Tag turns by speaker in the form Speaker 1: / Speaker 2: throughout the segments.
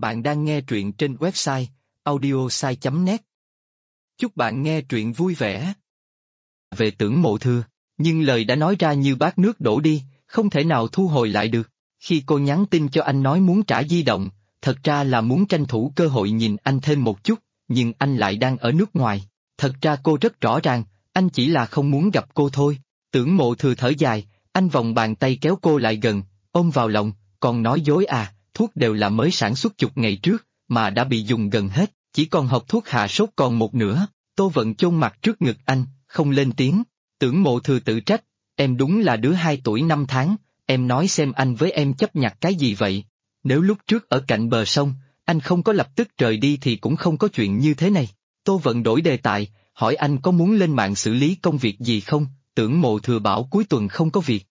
Speaker 1: Bạn đang nghe truyện trên website audiosai.net. Chúc bạn nghe truyện vui vẻ. Về Tưởng Mộ Thừa, nhưng lời đã nói ra như bát nước đổ đi, không thể nào thu hồi lại được. Khi cô nhắn tin cho anh nói muốn trả di động, thật ra là muốn tranh thủ cơ hội nhìn anh thêm một chút, nhưng anh lại đang ở nước ngoài. Thật ra cô rất rõ ràng, anh chỉ là không muốn gặp cô thôi. Tưởng Mộ Thừa thở dài, anh vòng bàn tay kéo cô lại gần, ôm vào lòng, còn nói dối à, thuốc đều là mới sản xuất chục ngày trước, mà đã bị dùng gần hết, chỉ còn hộp thuốc hạ sốt còn một nửa. Tô Vận chôn mặt trước ngực anh, không lên tiếng. Tưởng Mộ Thừa tự trách, em đúng là đứa 2 tuổi 5 tháng, em nói xem anh với em chấp nhặt cái gì vậy? Nếu lúc trước ở cạnh bờ sông, anh không có lập tức rời đi thì cũng không có chuyện như thế này. Tô Vận đổi đề tài, hỏi anh có muốn lên mạng xử lý công việc gì không? Tưởng Mộ Thừa bảo cuối tuần không có việc.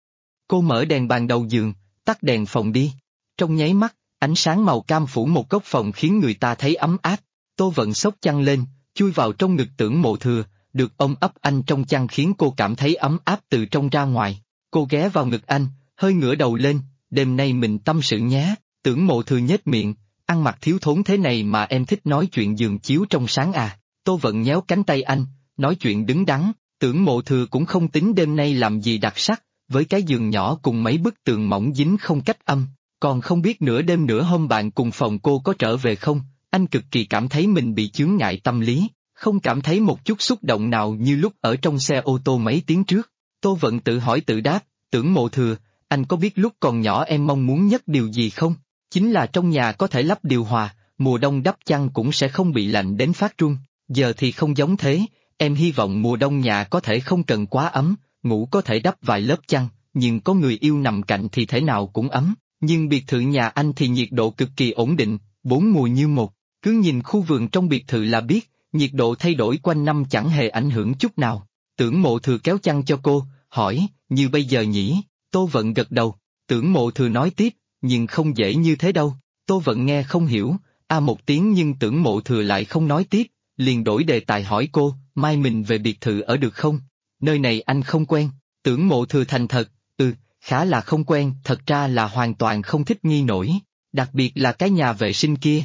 Speaker 1: Cô mở đèn bàn đầu giường, tắt đèn phòng đi. Trong nháy mắt, ánh sáng màu cam phủ một góc phòng khiến người ta thấy ấm áp. Tô Vận xốc chăn lên, chui vào trong ngực Tưởng Mộ Thừa, được ôm ấp anh trong chăn khiến cô cảm thấy ấm áp từ trong ra ngoài. Cô ghé vào ngực anh, hơi ngửa đầu lên, đêm nay mình tâm sự nhé. Tưởng Mộ Thừa nhếch miệng, ăn mặc thiếu thốn thế này mà em thích nói chuyện giường chiếu trong sáng à? Tô Vận nhéo cánh tay anh, nói chuyện đứng đắn. Tưởng Mộ Thừa cũng không tính đêm nay làm gì đặc sắc, với cái giường nhỏ cùng mấy bức tường mỏng dính không cách âm. Còn không biết nửa đêm nửa hôm bạn cùng phòng cô có trở về không, anh cực kỳ cảm thấy mình bị chướng ngại tâm lý, không cảm thấy một chút xúc động nào như lúc ở trong xe ô tô mấy tiếng trước. Tô Vận tự hỏi tự đáp, Tưởng Mộ Thừa, anh có biết lúc còn nhỏ em mong muốn nhất điều gì không? Chính là trong nhà có thể lắp điều hòa, mùa đông đắp chăn cũng sẽ không bị lạnh đến phát run. Giờ thì không giống thế, em hy vọng mùa đông nhà có thể không cần quá ấm, ngủ có thể đắp vài lớp chăn, nhưng có người yêu nằm cạnh thì thể nào cũng ấm. Nhưng biệt thự nhà anh thì nhiệt độ cực kỳ ổn định, 4 mùa như một, cứ nhìn khu vườn trong biệt thự là biết, nhiệt độ thay đổi quanh năm chẳng hề ảnh hưởng chút nào. Tưởng Mộ Thừa kéo chăn cho cô, hỏi, như bây giờ nhỉ? Tô Vận gật đầu. Tưởng Mộ Thừa nói tiếp, nhưng không dễ như thế đâu. Tô Vận nghe không hiểu, một tiếng nhưng Tưởng Mộ Thừa lại không nói tiếp, liền đổi đề tài hỏi cô, mai mình về biệt thự ở được không? Nơi này anh không quen. Tưởng Mộ Thừa thành thật, khá là không quen, thật ra là hoàn toàn không thích nghi nổi, đặc biệt là cái nhà vệ sinh kia.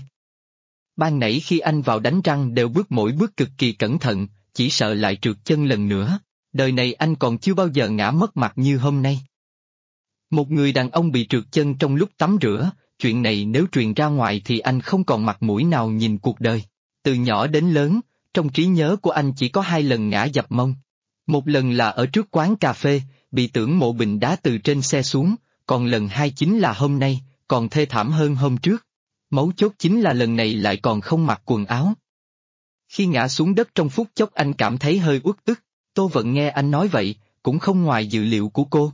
Speaker 1: Ban nãy khi anh vào đánh răng đều bước mỗi bước cực kỳ cẩn thận, chỉ sợ lại trượt chân lần nữa. Đời này anh còn chưa bao giờ ngã mất mặt như hôm nay. Một người đàn ông bị trượt chân trong lúc tắm rửa, chuyện này nếu truyền ra ngoài thì anh không còn mặt mũi nào nhìn cuộc đời. Từ nhỏ đến lớn, trong trí nhớ của anh chỉ có 2 lần ngã dập mông. Một lần là ở trước quán cà phê, bị Tưởng Mộ Bình đá từ trên xe xuống, còn lần 2 chính là hôm nay, còn thê thảm hơn hôm trước. Mấu chốt chính là lần này lại còn không mặc quần áo. Khi ngã xuống đất trong phút chốc anh cảm thấy hơi uất ức. Tô Vận nghe anh nói vậy, cũng không ngoài dự liệu của cô.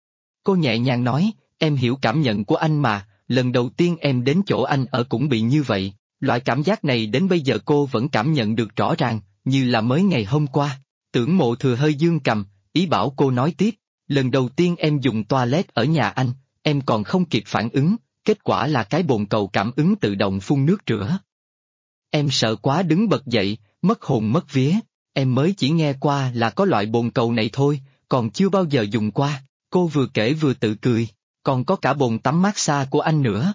Speaker 1: Cô nhẹ nhàng nói, em hiểu cảm nhận của anh mà, lần đầu tiên em đến chỗ anh ở cũng bị như vậy, loại cảm giác này đến bây giờ cô vẫn cảm nhận được rõ ràng, như là mới ngày hôm qua. Tưởng Mộ Thừa hơi dương cầm, ý bảo cô nói tiếp, lần đầu tiên em dùng toilet ở nhà anh, em còn không kịp phản ứng, kết quả là cái bồn cầu cảm ứng tự động phun nước rửa. Em sợ quá đứng bật dậy, mất hồn mất vía, em mới chỉ nghe qua là có loại bồn cầu này thôi, còn chưa bao giờ dùng qua. Cô vừa kể vừa tự cười, còn có cả bồn tắm massage của anh nữa.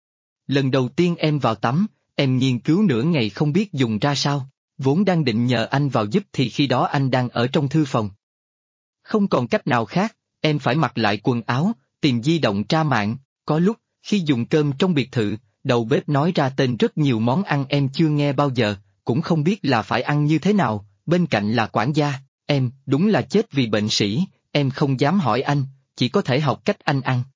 Speaker 1: Lần đầu tiên em vào tắm, em nghiên cứu nửa ngày không biết dùng ra sao, vốn đang định nhờ anh vào giúp thì khi đó anh đang ở trong thư phòng. Không còn cách nào khác, em phải mặc lại quần áo, tìm di động tra mạng, có lúc, khi dùng cơm trong biệt thự, đầu bếp nói ra tên rất nhiều món ăn em chưa nghe bao giờ, cũng không biết là phải ăn như thế nào, bên cạnh là quản gia, em, đúng là chết vì bệnh sĩ, em không dám hỏi anh, chỉ có thể học cách anh ăn.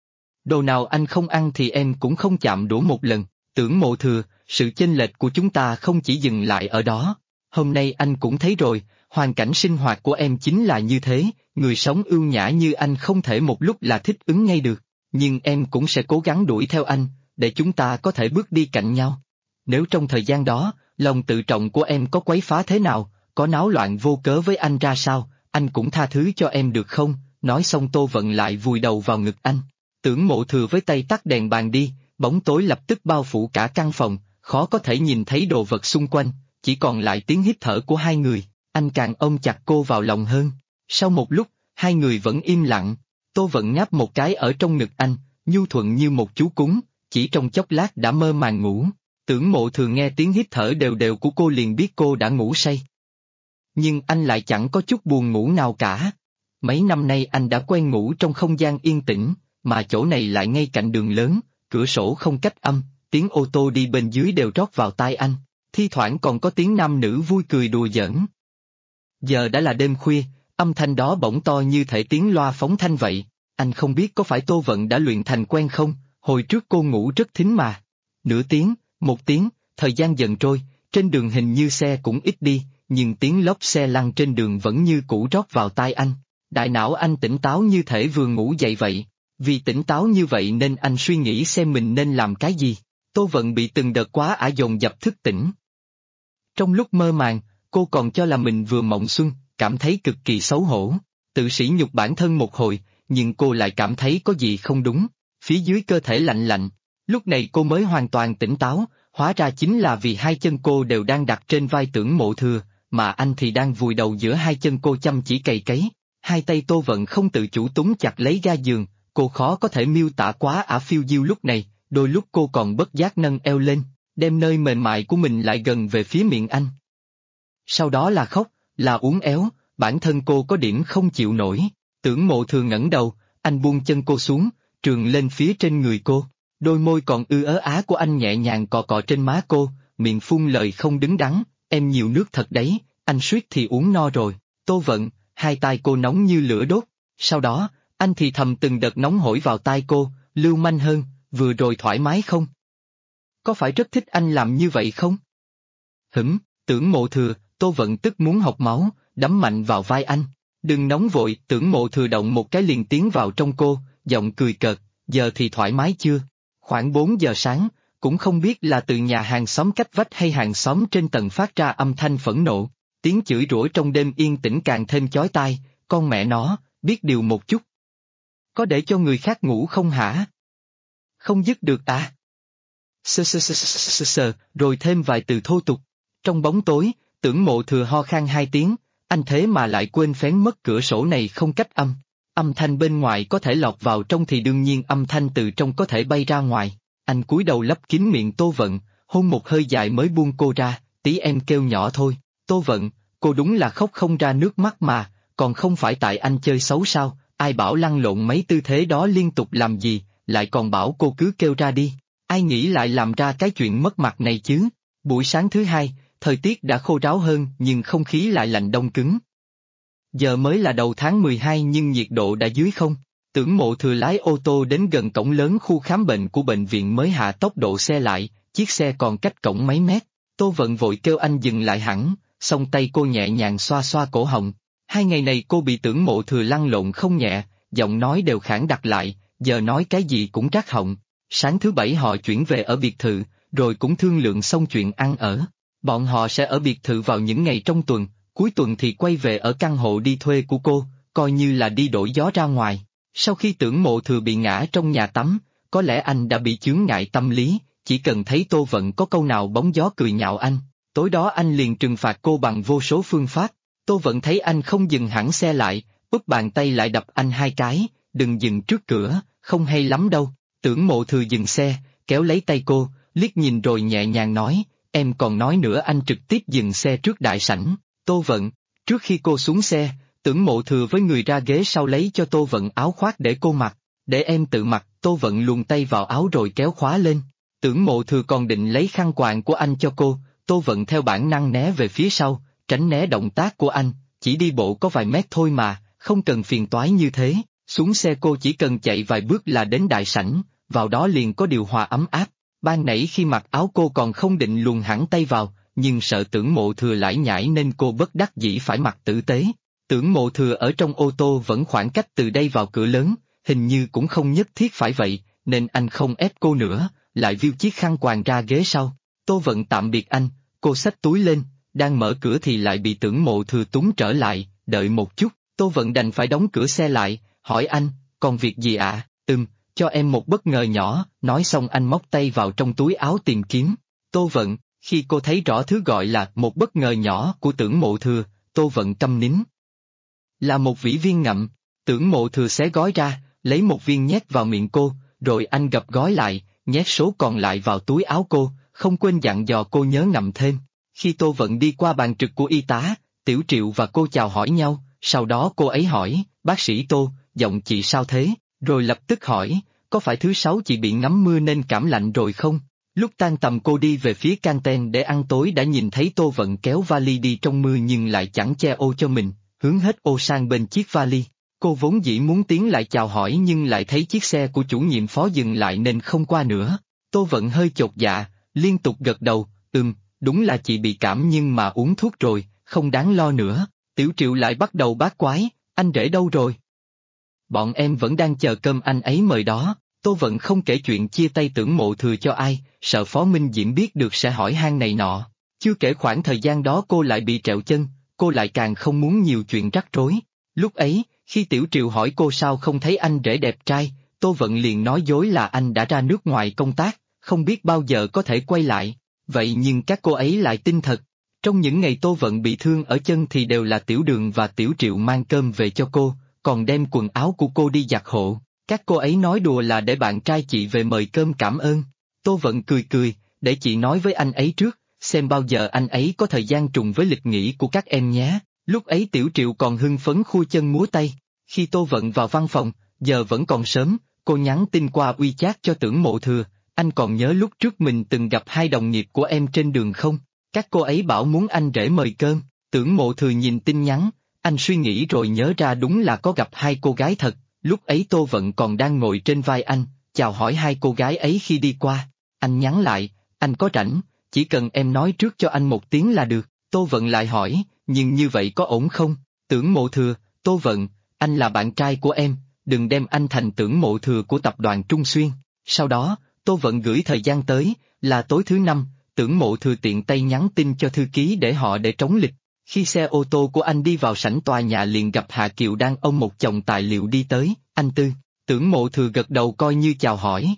Speaker 1: Đồ nào anh không ăn thì em cũng không chạm đũa một lần. Tưởng Mộ Thừa, sự chênh lệch của chúng ta không chỉ dừng lại ở đó. Hôm nay anh cũng thấy rồi, hoàn cảnh sinh hoạt của em chính là như thế, người sống ưu nhã như anh không thể một lúc là thích ứng ngay được, nhưng em cũng sẽ cố gắng đuổi theo anh, để chúng ta có thể bước đi cạnh nhau. Nếu trong thời gian đó, lòng tự trọng của em có quấy phá thế nào, có náo loạn vô cớ với anh ra sao, anh cũng tha thứ cho em được không? Nói xong Tô Vận lại vùi đầu vào ngực anh. Tưởng Mộ Thừa với tay tắt đèn bàn đi, bóng tối lập tức bao phủ cả căn phòng, khó có thể nhìn thấy đồ vật xung quanh, chỉ còn lại tiếng hít thở của hai người, anh càng ôm chặt cô vào lòng hơn. Sau một lúc, hai người vẫn im lặng, Tô Vận ngáp một cái ở trong ngực anh, nhu thuận như một chú cún, chỉ trong chốc lát đã mơ màng ngủ. Tưởng Mộ Thừa nghe tiếng hít thở đều đều của cô liền biết cô đã ngủ say. Nhưng anh lại chẳng có chút buồn ngủ nào cả. Mấy năm nay anh đã quen ngủ trong không gian yên tĩnh, mà chỗ này lại ngay cạnh đường lớn, cửa sổ không cách âm, tiếng ô tô đi bên dưới đều rót vào tai anh, thi thoảng còn có tiếng nam nữ vui cười đùa giỡn. Giờ đã là đêm khuya, âm thanh đó bỗng to như thể tiếng loa phóng thanh vậy. Anh không biết có phải Tô Vận đã luyện thành quen không, hồi trước cô ngủ rất thính mà. Nửa tiếng, một tiếng, thời gian dần trôi, trên đường hình như xe cũng ít đi, nhưng tiếng lốp xe lăn trên đường vẫn như cũ rót vào tai anh. Đại não anh tỉnh táo như thể vừa ngủ dậy vậy. Vì tỉnh táo như vậy nên anh suy nghĩ xem mình nên làm cái gì. Tô Vận bị từng đợt quá ả dồn dập thức tỉnh. Trong lúc mơ màng, cô còn cho là mình vừa mộng xuân, cảm thấy cực kỳ xấu hổ. Tự sỉ nhục bản thân một hồi, nhưng cô lại cảm thấy có gì không đúng. Phía dưới cơ thể lạnh lạnh. Lúc này cô mới hoàn toàn tỉnh táo, hóa ra chính là vì hai chân cô đều đang đặt trên vai Tưởng Mộ Thừa, mà anh thì đang vùi đầu giữa hai chân cô chăm chỉ cày cấy. Hai tay Tô Vận không tự chủ túm chặt lấy ga giường, cô khó có thể miêu tả quá ả phiêu diêu lúc này, đôi lúc cô còn bất giác nâng eo lên, đem nơi mềm mại của mình lại gần về phía miệng anh. Sau đó là khóc, là uốn éo, bản thân cô có điểm không chịu nổi. Tưởng Mộ Thừa ngẩng đầu, anh buông chân cô xuống, trườn lên phía trên người cô. Đôi môi còn ư ớ á của anh nhẹ nhàng cọ cọ trên má cô, miệng phun lời không đứng đắn, em nhiều nước thật đấy, anh suýt thì uống no rồi. Tô Vận, hai tai cô nóng như lửa đốt. Sau đó, anh thì thầm từng đợt nóng hổi vào tai cô, lưu manh hơn, vừa rồi thoải mái không? Có phải rất thích anh làm như vậy không? Tưởng Mộ Thừa, Tô Vận tức muốn học máu, đấm mạnh vào vai anh. Đừng nóng vội, Tưởng Mộ Thừa động một cái liền tiến vào trong cô, giọng cười cợt, giờ thì thoải mái chưa? Khoảng 4 giờ sáng, cũng không biết là từ nhà hàng xóm cách vách hay hàng xóm trên tầng phát ra âm thanh phẫn nộ, tiếng chửi rủa trong đêm yên tĩnh càng thêm chói tai, con mẹ nó, biết điều một chút. Có để cho người khác ngủ không hả? Không dứt được à? Sờ, rồi thêm vài từ thô tục. Trong bóng tối, Tưởng Mộ Thừa ho khan 2 tiếng, anh thế mà lại quên phén mất cửa sổ này không cách âm. Âm thanh bên ngoài có thể lọt vào trong thì đương nhiên âm thanh từ trong có thể bay ra ngoài. Anh cúi đầu lấp kín miệng Tô Vận, hôn một hơi dài mới buông cô ra, tí em kêu nhỏ thôi. Tô Vận, cô đúng là khóc không ra nước mắt mà, còn không phải tại anh chơi xấu sao, ai bảo lăn lộn mấy tư thế đó liên tục làm gì, lại còn bảo cô cứ kêu ra đi. Ai nghĩ lại làm ra cái chuyện mất mặt này chứ? Buổi sáng thứ hai, thời tiết đã khô ráo hơn nhưng không khí lại lạnh đông cứng. Giờ mới là đầu tháng 12 nhưng nhiệt độ đã dưới không. Tưởng Mộ Thừa lái ô tô đến gần cổng lớn khu khám bệnh của bệnh viện mới hạ tốc độ xe lại, chiếc xe còn cách cổng mấy mét. Tô Vận vội kêu anh dừng lại hẳn, song tay cô nhẹ nhàng xoa xoa cổ họng. 2 ngày này cô bị Tưởng Mộ Thừa lăn lộn không nhẹ, giọng nói đều khản đặc lại, giờ nói cái gì cũng rát họng. Sáng thứ Bảy họ chuyển về ở biệt thự, rồi cũng thương lượng xong chuyện ăn ở. Bọn họ sẽ ở biệt thự vào những ngày trong tuần, cuối tuần thì quay về ở căn hộ đi thuê của cô, coi như là đi đổi gió ra ngoài. Sau khi Tưởng Mộ Thừa bị ngã trong nhà tắm, có lẽ anh đã bị chướng ngại tâm lý, chỉ cần thấy Tô Vận có câu nào bóng gió cười nhạo anh, tối đó anh liền trừng phạt cô bằng vô số phương pháp. Tô Vận thấy anh không dừng hẳn xe lại, úp bàn tay lại đập anh 2 cái, đừng dừng trước cửa, không hay lắm đâu. Tưởng Mộ Thừa dừng xe, kéo lấy tay cô, liếc nhìn rồi nhẹ nhàng nói, em còn nói nữa anh trực tiếp dừng xe trước đại sảnh. Tô Vận, trước khi cô xuống xe, Tưởng Mộ Thừa với người ra ghế sau lấy cho Tô Vận áo khoác để cô mặc, để em tự mặc. Tô Vận luồn tay vào áo rồi kéo khóa lên. Tưởng Mộ Thừa còn định lấy khăn quàng của anh cho cô, Tô Vận theo bản năng né về phía sau, tránh né động tác của anh, chỉ đi bộ có vài mét thôi mà, không cần phiền toái như thế. Xuống xe cô chỉ cần chạy vài bước là đến đại sảnh, vào đó liền có điều hòa ấm áp. Ban nãy khi mặc áo cô còn không định luồn hẳn tay vào, nhưng sợ Tưởng Mộ Thừa lải nhải nên cô bất đắc dĩ phải mặc tử tế. Tưởng Mộ Thừa ở trong ô tô vẫn khoảng cách từ đây vào cửa lớn, hình như cũng không nhất thiết phải vậy, nên anh không ép cô nữa, lại viu chiếc khăn quàng ra ghế sau. Tô Vận tạm biệt anh, cô xách túi lên, đang mở cửa thì lại bị Tưởng Mộ Thừa túm trở lại, đợi một chút. Tô Vận đành phải đóng cửa xe lại, hỏi anh, còn việc gì ạ? Cho em một bất ngờ nhỏ, nói xong anh móc tay vào trong túi áo tìm kiếm. Tô Vận, khi cô thấy rõ thứ gọi là một bất ngờ nhỏ của Tưởng Mộ Thừa, Tô Vận câm nín. Là một vỉ viên ngậm, Tưởng Mộ Thừa xé gói ra, lấy một viên nhét vào miệng cô, rồi anh gập gói lại, nhét số còn lại vào túi áo cô, không quên dặn dò cô nhớ ngậm thêm. Khi Tô Vận đi qua bàn trực của y tá, Tiểu Triệu và cô chào hỏi nhau, sau đó cô ấy hỏi, bác sĩ Tô, giọng chị sao thế, rồi lập tức hỏi, có phải thứ sáu chị bị ngắm mưa nên cảm lạnh rồi không? Lúc tan tầm cô đi về phía canteen để ăn tối đã nhìn thấy Tô Vận kéo vali đi trong mưa nhưng lại chẳng che ô cho mình, hướng hết ô sang bên chiếc vali. Cô vốn dĩ muốn tiến lại chào hỏi nhưng lại thấy chiếc xe của chủ nhiệm phó dừng lại nên không qua nữa. Tô Vận hơi chột dạ, liên tục gật đầu, đúng là chị bị cảm nhưng mà uống thuốc rồi, không đáng lo nữa. Tiểu Triệu lại bắt đầu bát quái, anh rể đâu rồi? Bọn em vẫn đang chờ cơm anh ấy mời đó. Tô Vận không kể chuyện chia tay Tưởng Mộ Thừa cho ai, sợ Phó Minh Diễm biết được sẽ hỏi han này nọ. Chưa kể khoảng thời gian đó cô lại bị trẹo chân, cô lại càng không muốn nhiều chuyện rắc rối. Lúc ấy, khi Tiểu Triệu hỏi cô sao không thấy anh rể đẹp trai, Tô Vận liền nói dối là anh đã ra nước ngoài công tác, không biết bao giờ có thể quay lại. Vậy nhưng các cô ấy lại tin thật. Trong những ngày Tô Vận bị thương ở chân thì đều là Tiểu Đường và Tiểu Triệu mang cơm về cho cô, còn đem quần áo của cô đi giặt hộ. Các cô ấy nói đùa là để bạn trai chị về mời cơm cảm ơn. Tô Vận cười cười, để chị nói với anh ấy trước, xem bao giờ anh ấy có thời gian trùng với lịch nghỉ của các em nhé. Lúc ấy Tiểu Triệu còn hưng phấn khua chân múa tay. Khi Tô Vận vào văn phòng, giờ vẫn còn sớm, cô nhắn tin qua WeChat cho Tưởng Mộ Thừa, anh còn nhớ lúc trước mình từng gặp hai đồng nghiệp của em trên đường không? Các cô ấy bảo muốn anh rể mời cơm. Tưởng Mộ Thừa nhìn tin nhắn, anh suy nghĩ rồi nhớ ra đúng là có gặp hai cô gái thật. Lúc ấy Tô Vận còn đang ngồi trên vai anh, chào hỏi hai cô gái ấy khi đi qua. Anh nhắn lại, anh có rảnh, chỉ cần em nói trước cho anh một tiếng là được. Tô Vận lại hỏi, nhưng như vậy có ổn không? Tưởng Mộ Thừa, Tô Vận, anh là bạn trai của em, đừng đem anh thành Tưởng Mộ Thừa của tập đoàn Trung Xuyên. Sau đó, Tô Vận gửi thời gian tới, là tối thứ năm, Tưởng Mộ Thừa tiện tay nhắn tin cho thư ký để họ để trống lịch. Khi xe ô tô của anh đi vào sảnh tòa nhà liền gặp Hà Kiều đang ôm một chồng tài liệu đi tới, anh Tư. Tưởng Mộ Thừa gật đầu coi như chào hỏi.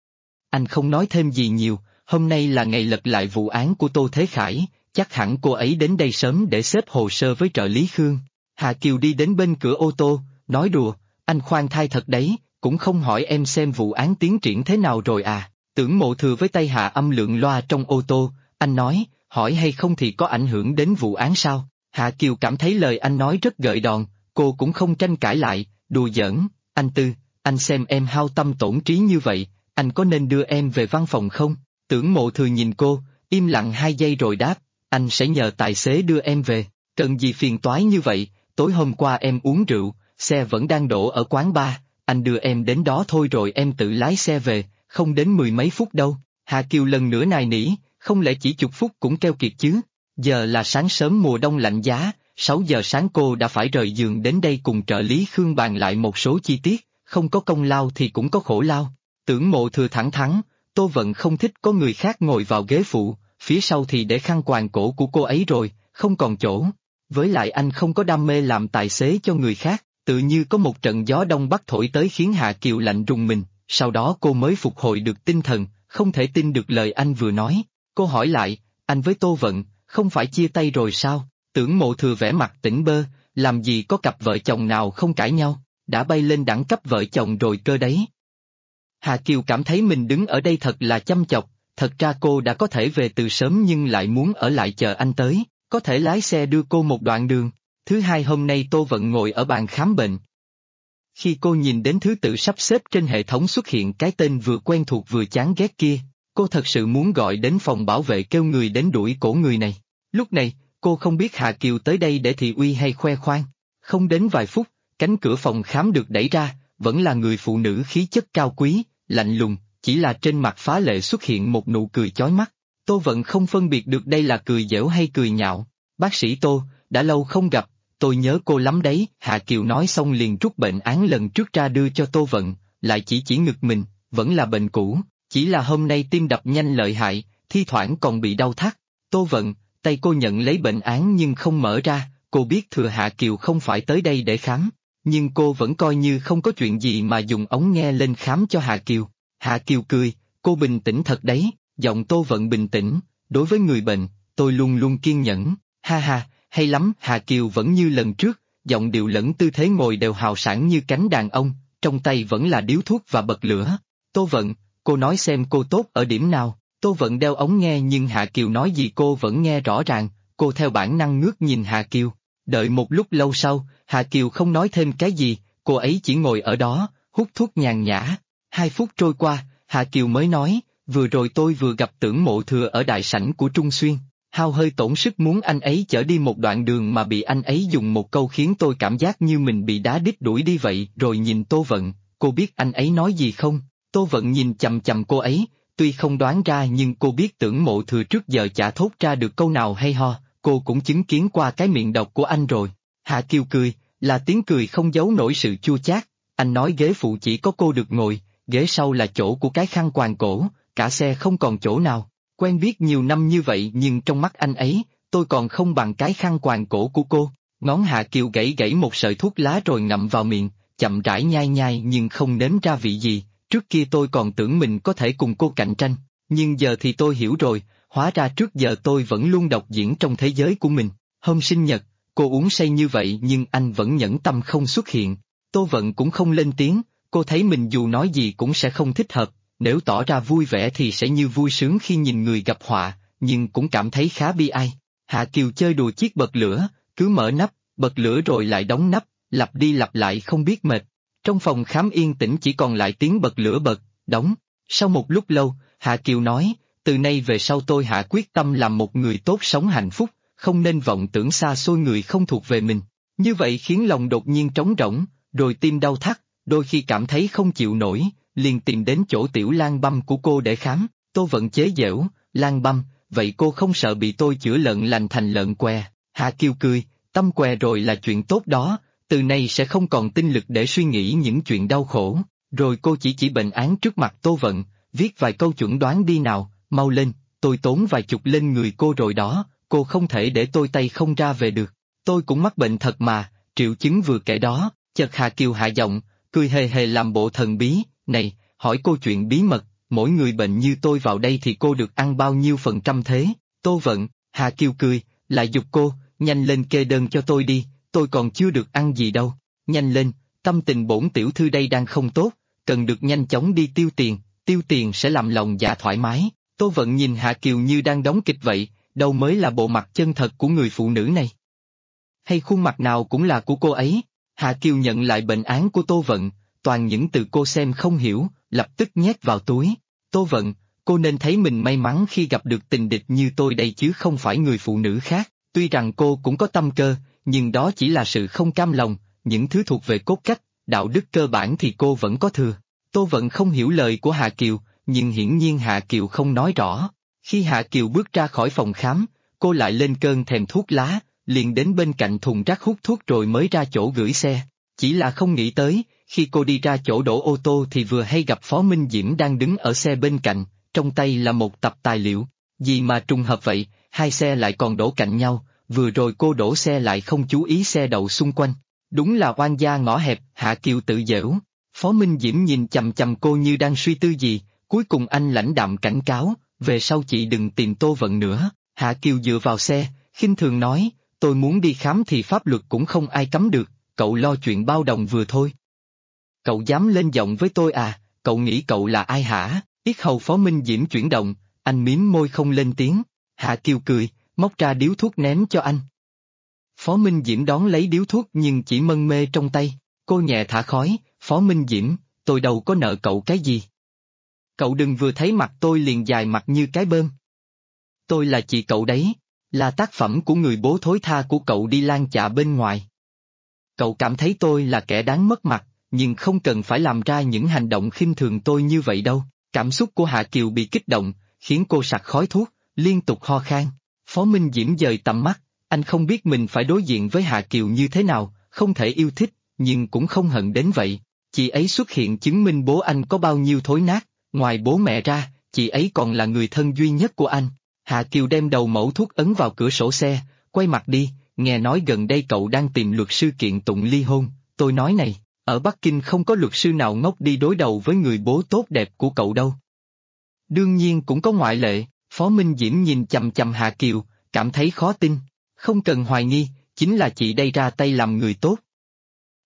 Speaker 1: Anh không nói thêm gì nhiều, hôm nay là ngày lật lại vụ án của Tô Thế Khải, chắc hẳn cô ấy đến đây sớm để xếp hồ sơ với trợ lý Khương. Hà Kiều đi đến bên cửa ô tô, nói đùa, anh khoan thai thật đấy, cũng không hỏi em xem vụ án tiến triển thế nào rồi à. Tưởng Mộ Thừa với tay hạ âm lượng loa trong ô tô, anh nói, hỏi hay không thì có ảnh hưởng đến vụ án sao? Hạ Kiều cảm thấy lời anh nói rất gợi đòn, cô cũng không tranh cãi lại, đùa giỡn, anh Tư, anh xem em hao tâm tổn trí như vậy, anh có nên đưa em về văn phòng không? Tưởng Mộ Thừa nhìn cô, im lặng 2 giây rồi đáp, anh sẽ nhờ tài xế đưa em về, cần gì phiền toái như vậy, tối hôm qua em uống rượu, xe vẫn đang đổ ở quán bar, anh đưa em đến đó thôi rồi em tự lái xe về, không đến 10 mấy phút đâu. Hạ Kiều lần nữa nài nỉ, không lẽ chỉ chục phút cũng keo kiệt chứ? Giờ là sáng sớm mùa đông lạnh giá, 6 giờ sáng cô đã phải rời giường đến đây cùng trợ lý Khương bàn lại một số chi tiết, không có công lao thì cũng có khổ lao. Tưởng Mộ Thừa thẳng thắn, Tô Vận không thích có người khác ngồi vào ghế phụ, phía sau thì để khăn quàng cổ của cô ấy rồi, không còn chỗ. Với lại anh không có đam mê làm tài xế cho người khác, tự như có một trận gió đông bắc thổi tới khiến Hạ Kiều lạnh rùng mình, sau đó cô mới phục hồi được tinh thần, không thể tin được lời anh vừa nói. Cô hỏi lại, anh với Tô Vận, không phải chia tay rồi sao? Tưởng Mộ Thừa vẻ mặt tỉnh bơ, làm gì có cặp vợ chồng nào không cãi nhau, đã bay lên đẳng cấp vợ chồng rồi cơ đấy. Hà Kiều cảm thấy mình đứng ở đây thật là chăm chọc, thật ra cô đã có thể về từ sớm nhưng lại muốn ở lại chờ anh tới, có thể lái xe đưa cô một đoạn đường. Thứ hai hôm nay Tô Vận ngồi ở bàn khám bệnh. Khi cô nhìn đến thứ tự sắp xếp trên hệ thống xuất hiện cái tên vừa quen thuộc vừa chán ghét kia, cô thật sự muốn gọi đến phòng bảo vệ kêu người đến đuổi cổ người này. Lúc này, cô không biết Hà Kiều tới đây để thị uy hay khoe khoang. Không đến vài phút, cánh cửa phòng khám được đẩy ra, vẫn là người phụ nữ khí chất cao quý, lạnh lùng, chỉ là trên mặt phá lệ xuất hiện một nụ cười chói mắt. Tô Vận không phân biệt được đây là cười giễu hay cười nhạo. Bác sĩ Tô, đã lâu không gặp, tôi nhớ cô lắm đấy. Hạ Kiều nói xong liền rút bệnh án lần trước ra đưa cho Tô Vận, lại chỉ ngực mình, vẫn là bệnh cũ, chỉ là hôm nay tim đập nhanh lợi hại, thi thoảng còn bị đau thắt. Tô Vận, tay cô nhận lấy bệnh án nhưng không mở ra, cô biết thừa Hạ Kiều không phải tới đây để khám, nhưng cô vẫn coi như không có chuyện gì mà dùng ống nghe lên khám cho Hạ Kiều. Hạ Kiều cười, cô bình tĩnh thật đấy, giọng Tô Vận bình tĩnh, đối với người bệnh, tôi luôn luôn kiên nhẫn, ha ha, hay lắm. Hạ Kiều vẫn như lần trước, giọng điệu lẫn tư thế ngồi đều hào sảng như cánh đàn ông, trong tay vẫn là điếu thuốc và bật lửa. Tô Vận, cô nói xem cô tốt ở điểm nào. Tô Vận đeo ống nghe nhưng Hạ Kiều nói gì cô vẫn nghe rõ ràng, cô theo bản năng ngước nhìn Hạ Kiều. Đợi một lúc lâu sau, Hạ Kiều không nói thêm cái gì, cô ấy chỉ ngồi ở đó, hút thuốc nhàn nhã. 2 phút trôi qua, Hạ Kiều mới nói, vừa rồi tôi vừa gặp Tưởng Mộ Thừa ở đại sảnh của Trung Xuyên, hao hơi tổn sức muốn anh ấy chở đi một đoạn đường mà bị anh ấy dùng một câu khiến tôi cảm giác như mình bị đá đít đuổi đi vậy. Rồi nhìn Tô Vận, cô biết anh ấy nói gì không? Tô Vận nhìn chằm chằm cô ấy, tuy không đoán ra nhưng cô biết Tưởng Mộ Thừa trước giờ chả thốt ra được câu nào hay ho, cô cũng chứng kiến qua cái miệng độc của anh rồi. Hạ Kiều cười, là tiếng cười không giấu nổi sự chua chát. Anh nói ghế phụ chỉ có cô được ngồi, ghế sau là chỗ của cái khăn quàng cổ, cả xe không còn chỗ nào. Quen biết nhiều năm như vậy nhưng trong mắt anh ấy, tôi còn không bằng cái khăn quàng cổ của cô. Ngón Hạ Kiều gãy gãy một sợi thuốc lá rồi ngậm vào miệng, chậm rãi nhai nhai nhưng không nếm ra vị gì. Trước kia tôi còn tưởng mình có thể cùng cô cạnh tranh, nhưng giờ thì tôi hiểu rồi, hóa ra trước giờ tôi vẫn luôn độc diễn trong thế giới của mình. Hôm sinh nhật, cô uống say như vậy nhưng anh vẫn nhẫn tâm không xuất hiện. Tô Vận cũng không lên tiếng, cô thấy mình dù nói gì cũng sẽ không thích hợp, nếu tỏ ra vui vẻ thì sẽ như vui sướng khi nhìn người gặp họa, nhưng cũng cảm thấy khá bi ai. Hạ Kiều chơi đùa chiếc bật lửa, cứ mở nắp, bật lửa rồi lại đóng nắp, lặp đi lặp lại không biết mệt. Trong phòng khám yên tĩnh chỉ còn lại tiếng bật lửa bật, đóng. Sau một lúc lâu, Hạ Kiều nói, từ nay về sau tôi hạ quyết tâm làm một người tốt sống hạnh phúc, không nên vọng tưởng xa xôi người không thuộc về mình. Như vậy khiến lòng đột nhiên trống rỗng, rồi tim đau thắt, đôi khi cảm thấy không chịu nổi, liền tìm đến chỗ Tiểu Lan Băm của cô để khám. Tô Vận chế giễu, Lan Băm, vậy cô không sợ bị tôi chữa lợn lành thành lợn què? Hạ Kiều cười, tâm què rồi là chuyện tốt đó, từ nay sẽ không còn tinh lực để suy nghĩ những chuyện đau khổ. Rồi cô chỉ bệnh án trước mặt Tô Vận, viết vài câu chuẩn đoán đi nào, mau lên, tôi tốn vài chục lên người cô rồi đó, cô không thể để tôi tay không ra về được. Tôi cũng mắc bệnh thật mà, triệu chứng vừa kể đó. Chợt Hạ Kiều hạ giọng, cười hề hề làm bộ thần bí, này, hỏi cô chuyện bí mật, mỗi người bệnh như tôi vào đây thì cô được ăn bao nhiêu % thế? Tô Vận, Hạ Kiều cười, lại giục cô, nhanh lên kê đơn cho tôi đi, tôi còn chưa được ăn gì đâu, nhanh lên, tâm tình bổn tiểu thư đây đang không tốt, cần được nhanh chóng đi tiêu tiền sẽ làm lòng dạ thoải mái. Tô Vận nhìn Hạ Kiều như đang đóng kịch vậy, đâu mới là bộ mặt chân thật của người phụ nữ này? Hay khuôn mặt nào cũng là của cô ấy? Hạ Kiều nhận lại bệnh án của Tô Vận, toàn những từ cô xem không hiểu, lập tức nhét vào túi. Tô Vận, cô nên thấy mình may mắn khi gặp được tình địch như tôi đây chứ không phải người phụ nữ khác. Tuy rằng cô cũng có tâm cơ, nhưng đó chỉ là sự không cam lòng, những thứ thuộc về cốt cách, đạo đức cơ bản thì cô vẫn có thừa. Tô Vận không hiểu lời của Hạ Kiều, nhưng hiển nhiên Hạ Kiều không nói rõ. Khi Hạ Kiều bước ra khỏi phòng khám, cô lại lên cơn thèm thuốc lá, liền đến bên cạnh thùng rác hút thuốc rồi mới ra chỗ gửi xe. Chỉ là không nghĩ tới, khi cô đi ra chỗ đổ ô tô thì vừa hay gặp Phó Minh Diễm đang đứng ở xe bên cạnh, trong tay là một tập tài liệu. Gì mà trùng hợp vậy, hai xe lại còn đổ cạnh nhau, vừa rồi cô đổ xe lại không chú ý xe đậu xung quanh. Đúng là oan gia ngõ hẹp, Hạ Kiều tự giễu. Phó Minh Diễm nhìn chằm chằm cô như đang suy tư gì, cuối cùng anh lãnh đạm cảnh cáo, về sau chị đừng tìm Tô Vận nữa. Hạ Kiều dựa vào xe, khinh thường nói, tôi muốn đi khám thì pháp luật cũng không ai cấm được, cậu lo chuyện bao đồng vừa thôi. Cậu dám lên giọng với tôi à, cậu nghĩ cậu là ai hả? Yết hầu Phó Minh Diễm chuyển động, anh mím môi không lên tiếng. Hạ Kiều cười, móc ra điếu thuốc ném cho anh. Phó Minh Diễm đón lấy điếu thuốc nhưng chỉ mân mê trong tay, cô nhẹ thả khói, Phó Minh Diễm, tôi đâu có nợ cậu cái gì. Cậu đừng vừa thấy mặt tôi liền dài mặt như cái bơm. Tôi là chị cậu đấy, là tác phẩm của người bố thối tha của cậu đi lan chạ bên ngoài. Cậu cảm thấy tôi là kẻ đáng mất mặt, nhưng không cần phải làm ra những hành động khinh thường tôi như vậy đâu. Cảm xúc của Hạ Kiều bị kích động, khiến cô sặc khói thuốc, liên tục ho khan. Phó Minh Diễm dời tầm mắt, anh không biết mình phải đối diện với Hạ Kiều như thế nào, không thể yêu thích, nhưng cũng không hận đến vậy. Chị ấy xuất hiện chứng minh bố anh có bao nhiêu thối nát, ngoài bố mẹ ra, chị ấy còn là người thân duy nhất của anh. Hạ Kiều đem đầu mẩu thuốc ấn vào cửa sổ xe, quay mặt đi, nghe nói gần đây cậu đang tìm luật sư kiện tụng ly hôn, tôi nói này, ở Bắc Kinh không có luật sư nào ngốc đi đối đầu với người bố tốt đẹp của cậu đâu. Đương nhiên cũng có ngoại lệ, Phó Minh Diễm nhìn chằm chằm Hạ Kiều, cảm thấy khó tin, không cần hoài nghi, chính là chị đây ra tay làm người tốt.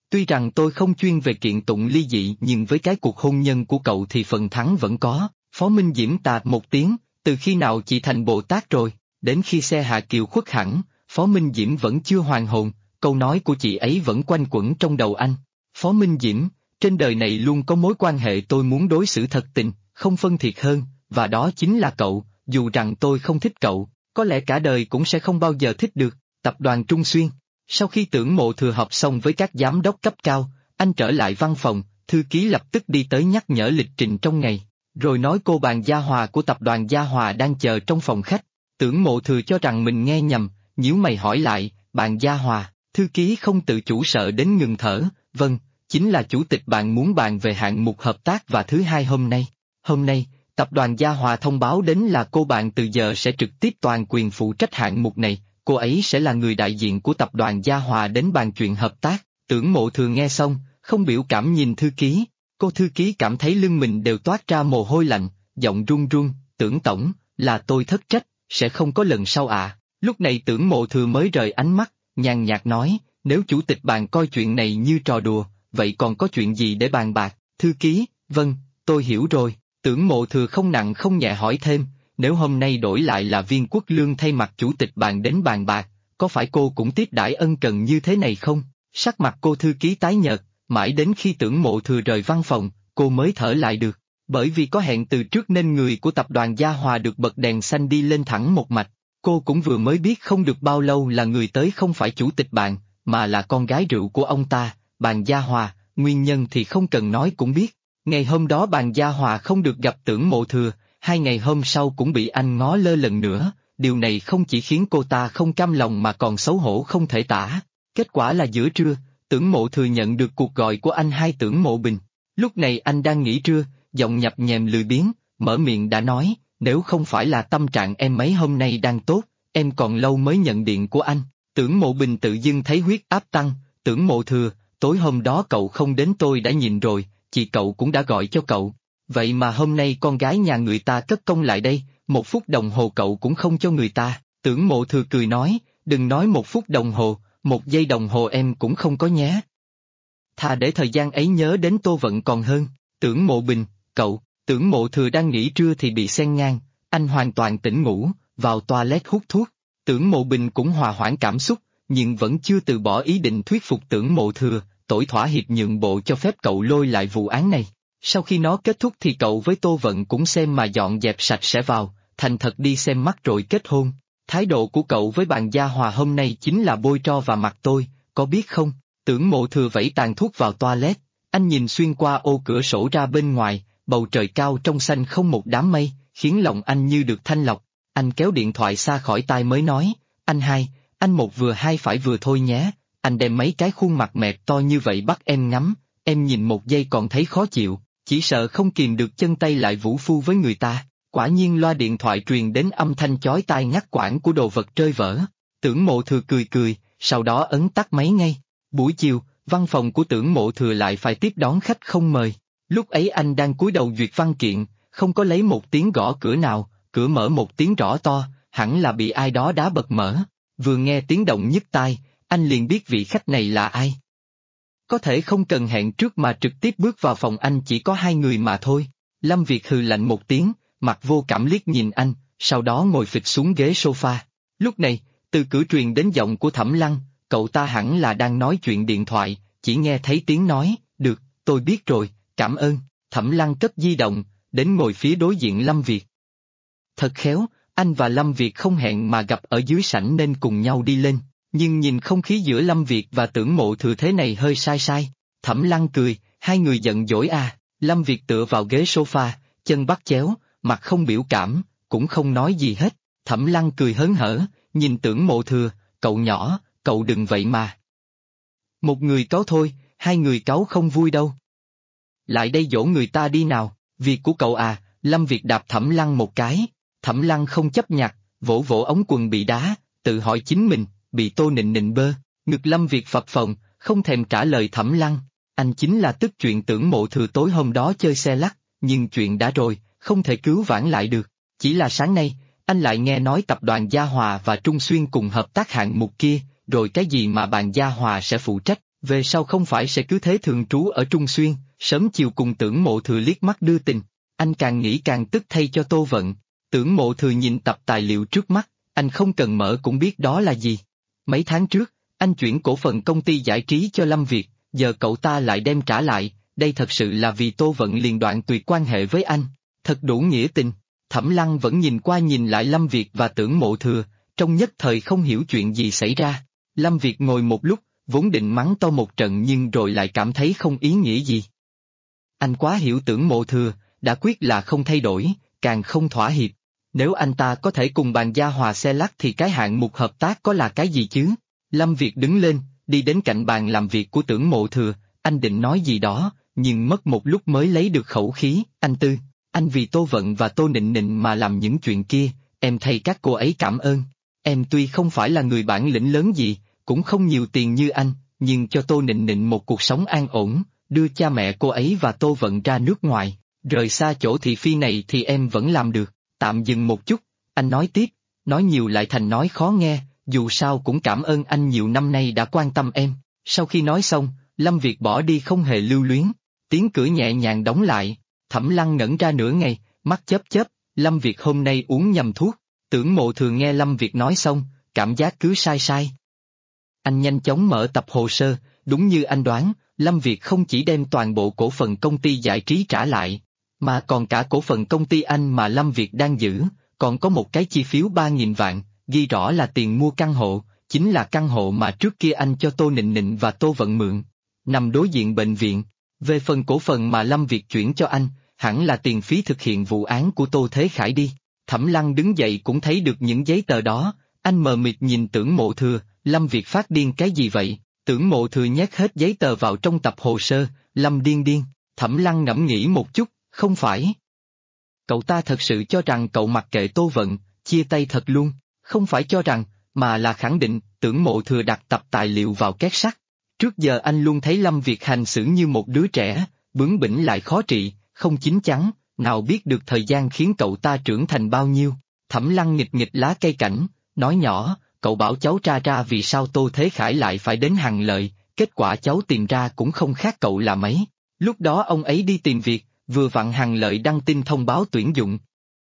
Speaker 1: Tuy rằng tôi không chuyên về kiện tụng ly dị nhưng với cái cuộc hôn nhân của cậu thì phần thắng vẫn có. Phó Minh Diễm tà một tiếng, từ khi nào chị thành Bồ Tát rồi? Đến khi xe Hạ Kiều khuất hẳn, Phó Minh Diễm vẫn chưa hoàn hồn, câu nói của chị ấy vẫn quanh quẩn trong đầu anh. Phó Minh Diễm, trên đời này luôn có mối quan hệ tôi muốn đối xử thật tình, không phân thiệt hơn, và đó chính là cậu, dù rằng tôi không thích cậu, có lẽ cả đời cũng sẽ không bao giờ thích được. Tập đoàn Trung Xuyên. Sau khi Tưởng Mộ Thừa họp xong với các giám đốc cấp cao, anh trở lại văn phòng, thư ký lập tức đi tới nhắc nhở lịch trình trong ngày, rồi nói cô bạn Gia Hòa của tập đoàn Gia Hòa đang chờ trong phòng khách. Tưởng Mộ Thừa cho rằng mình nghe nhầm, nhíu mày hỏi lại, bạn Gia Hòa, thư ký không tự chủ sợ đến ngừng thở, vâng, chính là chủ tịch bạn muốn bàn về hạng mục hợp tác và thứ hai hôm nay. Hôm nay, tập đoàn Gia Hòa thông báo đến là cô bạn từ giờ sẽ trực tiếp toàn quyền phụ trách hạng mục này, cô ấy sẽ là người đại diện của tập đoàn Gia Hòa đến bàn chuyện hợp tác. Tưởng Mộ Thừa nghe xong, không biểu cảm nhìn thư ký, cô thư ký cảm thấy lưng mình đều toát ra mồ hôi lạnh, giọng run run, Tưởng tổng, là tôi thất trách, sẽ không có lần sau ạ. Lúc này Tưởng Mộ Thừa mới rời ánh mắt, nhàn nhạt nói, nếu chủ tịch bàn coi chuyện này như trò đùa, vậy còn có chuyện gì để bàn bạc? Thư ký, vâng, tôi hiểu rồi. Tưởng Mộ Thừa không nặng không nhẹ hỏi thêm, nếu hôm nay đổi lại là Viên Quốc Lương thay mặt chủ tịch bàn đến bàn bạc, có phải cô cũng tiếp đãi ân cần như thế này không? Sắc mặt cô thư ký tái nhợt, mãi đến khi Tưởng Mộ Thừa rời văn phòng, cô mới thở lại được. Bởi vì có hẹn từ trước nên người của tập đoàn Gia Hòa được bật đèn xanh đi lên thẳng một mạch. Cô cũng vừa mới biết không được bao lâu là người tới không phải chủ tịch bàn, mà là con gái rượu của ông ta, bàn Gia Hòa, nguyên nhân thì không cần nói cũng biết. Ngày hôm đó bàn Gia Hòa không được gặp Tưởng Mộ Thừa, 2 ngày hôm sau cũng bị anh ngó lơ lần nữa, điều này không chỉ khiến cô ta không cam lòng mà còn xấu hổ không thể tả. Kết quả là giữa trưa, Tưởng Mộ Thừa nhận được cuộc gọi của anh hai Tưởng Mộ Bình. Lúc này anh đang nghỉ trưa, giọng nhập nhèm lười biếng, mở miệng đã nói, nếu không phải là tâm trạng em mấy hôm nay đang tốt, em còn lâu mới nhận điện của anh. Tưởng Mộ Bình tự dưng thấy huyết áp tăng, Tưởng Mộ Thừa, tối hôm đó cậu không đến tôi đã nhìn rồi, chị cậu cũng đã gọi cho cậu. Vậy mà hôm nay con gái nhà người ta cất công lại đây, 1 phút đồng hồ cậu cũng không cho người ta. Tưởng Mộ Thừa cười nói, đừng nói 1 phút đồng hồ, 1 giây đồng hồ em cũng không có nhé. Thà để thời gian ấy nhớ đến Tô Vận còn hơn. Tưởng Mộ Bình, cậu, Tưởng Mộ Thừa đang nghỉ trưa thì bị xen ngang, anh hoàn toàn tỉnh ngủ, vào toilet hút thuốc. Tưởng Mộ Bình cũng hòa hoãn cảm xúc, nhưng vẫn chưa từ bỏ ý định thuyết phục Tưởng Mộ Thừa, tội thỏa hiệp nhượng bộ cho phép cậu lôi lại vụ án này. Sau khi nó kết thúc thì cậu với Tô Vận cũng xem mà dọn dẹp sạch sẽ vào, thành thật đi xem mắt rồi kết hôn. Thái độ của cậu với bạn Gia Hòa hôm nay chính là bôi tro vào mặt tôi, có biết không? Tưởng Mộ Thừa vẩy tàn thuốc vào toilet, anh nhìn xuyên qua ô cửa sổ ra bên ngoài, bầu trời cao trong xanh không một đám mây, khiến lòng anh như được thanh lọc. Anh kéo điện thoại xa khỏi tai mới nói, anh hai, anh một vừa hai phải vừa thôi nhé, anh đem mấy cái khuôn mặt mẹp to như vậy bắt em ngắm, em nhìn 1 giây còn thấy khó chịu, chỉ sợ không kìm được chân tay lại vũ phu với người ta. Quả nhiên loa điện thoại truyền đến âm thanh chói tai ngắt quãng của đồ vật rơi vỡ. Tưởng Mộ Thừa cười cười, sau đó ấn tắt máy ngay. Buổi chiều, văn phòng của Tưởng Mộ Thừa lại phải tiếp đón khách không mời. Lúc ấy anh đang cúi đầu duyệt văn kiện, không có lấy một tiếng gõ cửa nào, cửa mở một tiếng rõ to, hẳn là bị ai đó đá bật mở. Vừa nghe tiếng động nhức tai, anh liền biết vị khách này là ai. Có thể không cần hẹn trước mà trực tiếp bước vào phòng anh, chỉ có 2 người mà thôi. Lâm Việt hừ lạnh một tiếng, mặt vô cảm liếc nhìn anh, sau đó ngồi phịch xuống ghế sofa. Lúc này, từ cửa truyền đến giọng của Thẩm Lăng, cậu ta hẳn là đang nói chuyện điện thoại, chỉ nghe thấy tiếng nói, được, tôi biết rồi, cảm ơn. Thẩm Lăng cất di động, đến ngồi phía đối diện Lâm Việt. Thật khéo, anh và Lâm Việt không hẹn mà gặp ở dưới sảnh nên cùng nhau đi lên, nhưng nhìn không khí giữa Lâm Việt và Tưởng Mộ Thừa thế này hơi sai sai. Thẩm Lăng cười, 2 người giận dỗi à? Lâm Việt tựa vào ghế sofa, chân bắt chéo, mặt không biểu cảm, cũng không nói gì hết. Thẩm Lăng cười hớn hở, nhìn Tưởng Mộ Thừa, cậu nhỏ, cậu đừng vậy mà. Một người cáu thôi, 2 người cáu không vui đâu. Lại đây dỗ người ta đi nào, việc của cậu à. Lâm Việt đạp Thẩm Lăng một cái. Thẩm Lăng không chấp nhặt, vỗ vỗ ống quần bị đá, tự hỏi chính mình, bị Tô Nịnh Nịnh bơ. Ngực Lâm Việt phập phồng, không thèm trả lời Thẩm Lăng. Anh chính là tức chuyện Tưởng Mộ Thừa tối hôm đó chơi xe lắc, nhưng chuyện đã rồi, không thể cứu vãn lại được. Chỉ là sáng nay, anh lại nghe nói tập đoàn Gia Hòa và Trung Xuyên cùng hợp tác hạng mục kia, rồi cái gì mà bạn Gia Hòa sẽ phụ trách, Về sau không phải sẽ cứ thế thường trú ở Trung Xuyên, sớm chiều cùng Tưởng Mộ Thừa liếc mắt đưa tình. Anh càng nghĩ càng tức thay cho Tô Vận. Tưởng Mộ Thừa nhìn tập tài liệu trước mắt, anh không cần mở cũng biết đó là gì. Mấy tháng trước, anh chuyển cổ phần công ty giải trí cho Lâm Việt, giờ cậu ta lại đem trả lại, đây thật sự là vì Tô Vận liền đoạn tuyệt quan hệ với anh. Thật đủ nghĩa tình. Thẩm Lăng vẫn nhìn qua nhìn lại Lâm Việt và Tưởng Mộ Thừa, trong nhất thời không hiểu chuyện gì xảy ra. Lâm Việt ngồi một lúc, vốn định mắng to một trận nhưng rồi lại cảm thấy không ý nghĩa gì. Anh quá hiểu Tưởng Mộ Thừa, đã quyết là không thay đổi, càng không thỏa hiệp. Nếu anh ta có thể cùng bàn gia hòa xe lắc thì cái hạng mục hợp tác có là cái gì chứ? Lâm Việt đứng lên, đi đến cạnh bàn làm việc của Tưởng Mộ Thừa, anh định nói gì đó, nhưng mất một lúc mới lấy được khẩu khí. Anh vì Tô Vận và Tô Nịnh Nịnh mà làm những chuyện kia, em thay các cô ấy cảm ơn. Em tuy không phải là người bản lĩnh lớn gì, cũng không nhiều tiền như anh, nhưng cho Tô Nịnh Nịnh một cuộc sống an ổn, đưa cha mẹ cô ấy và Tô Vận ra nước ngoài, rời xa chỗ thị phi này thì em vẫn làm được. Tạm dừng một chút, anh nói tiếp, nói nhiều lại thành nói khó nghe, dù sao cũng cảm ơn anh nhiều năm nay đã quan tâm em. Sau khi nói xong, Lâm Việt bỏ đi không hề lưu luyến, tiếng cửa nhẹ nhàng đóng lại. Thẩm Lăng ngẩn ra nửa ngày, mắt chớp chớp, Lâm Việt hôm nay uống nhầm thuốc. Tưởng Mộ Thừa nghe Lâm Việt nói xong, cảm giác cứ sai sai. Anh nhanh chóng mở tập hồ sơ, đúng như anh đoán, Lâm Việt không chỉ đem toàn bộ cổ phần công ty giải trí trả lại, mà còn cả cổ phần công ty anh mà Lâm Việt đang giữ, còn có một cái chi phiếu 3.000 vạn, ghi rõ là tiền mua căn hộ, chính là căn hộ mà trước kia anh cho Tô Nịnh Nịnh và Tô Vận mượn, nằm đối diện bệnh viện. Về phần cổ phần mà Lâm Việt chuyển cho anh, hẳn là tiền phí thực hiện vụ án của Tô Thế Khải đi. Thẩm Lăng đứng dậy cũng thấy được những giấy tờ đó, anh mờ mịt nhìn Tưởng Mộ Thừa, Lâm Việt phát điên cái gì vậy? Tưởng Mộ Thừa nhét hết giấy tờ vào trong tập hồ sơ, Lâm điên. Thẩm Lăng ngẫm nghĩ một chút, không phải. Cậu ta thật sự cho rằng cậu mặc kệ Tô Vận, chia tay thật luôn, không phải cho rằng, mà là khẳng định. Tưởng Mộ Thừa đặt tập tài liệu vào két sắt. Trước giờ anh luôn thấy Lâm Việt hành xử như một đứa trẻ, bướng bỉnh lại khó trị, không chín chắn, nào biết được thời gian khiến cậu ta trưởng thành bao nhiêu. Thẩm Lăng nghịch nghịch lá cây cảnh, nói nhỏ, cậu bảo cháu tra ra vì sao Tô Thế Khải lại phải đến Hằng Lợi, kết quả cháu tìm ra cũng không khác cậu là mấy. Lúc đó ông ấy đi tìm việc, vừa vặn Hằng Lợi đăng tin thông báo tuyển dụng.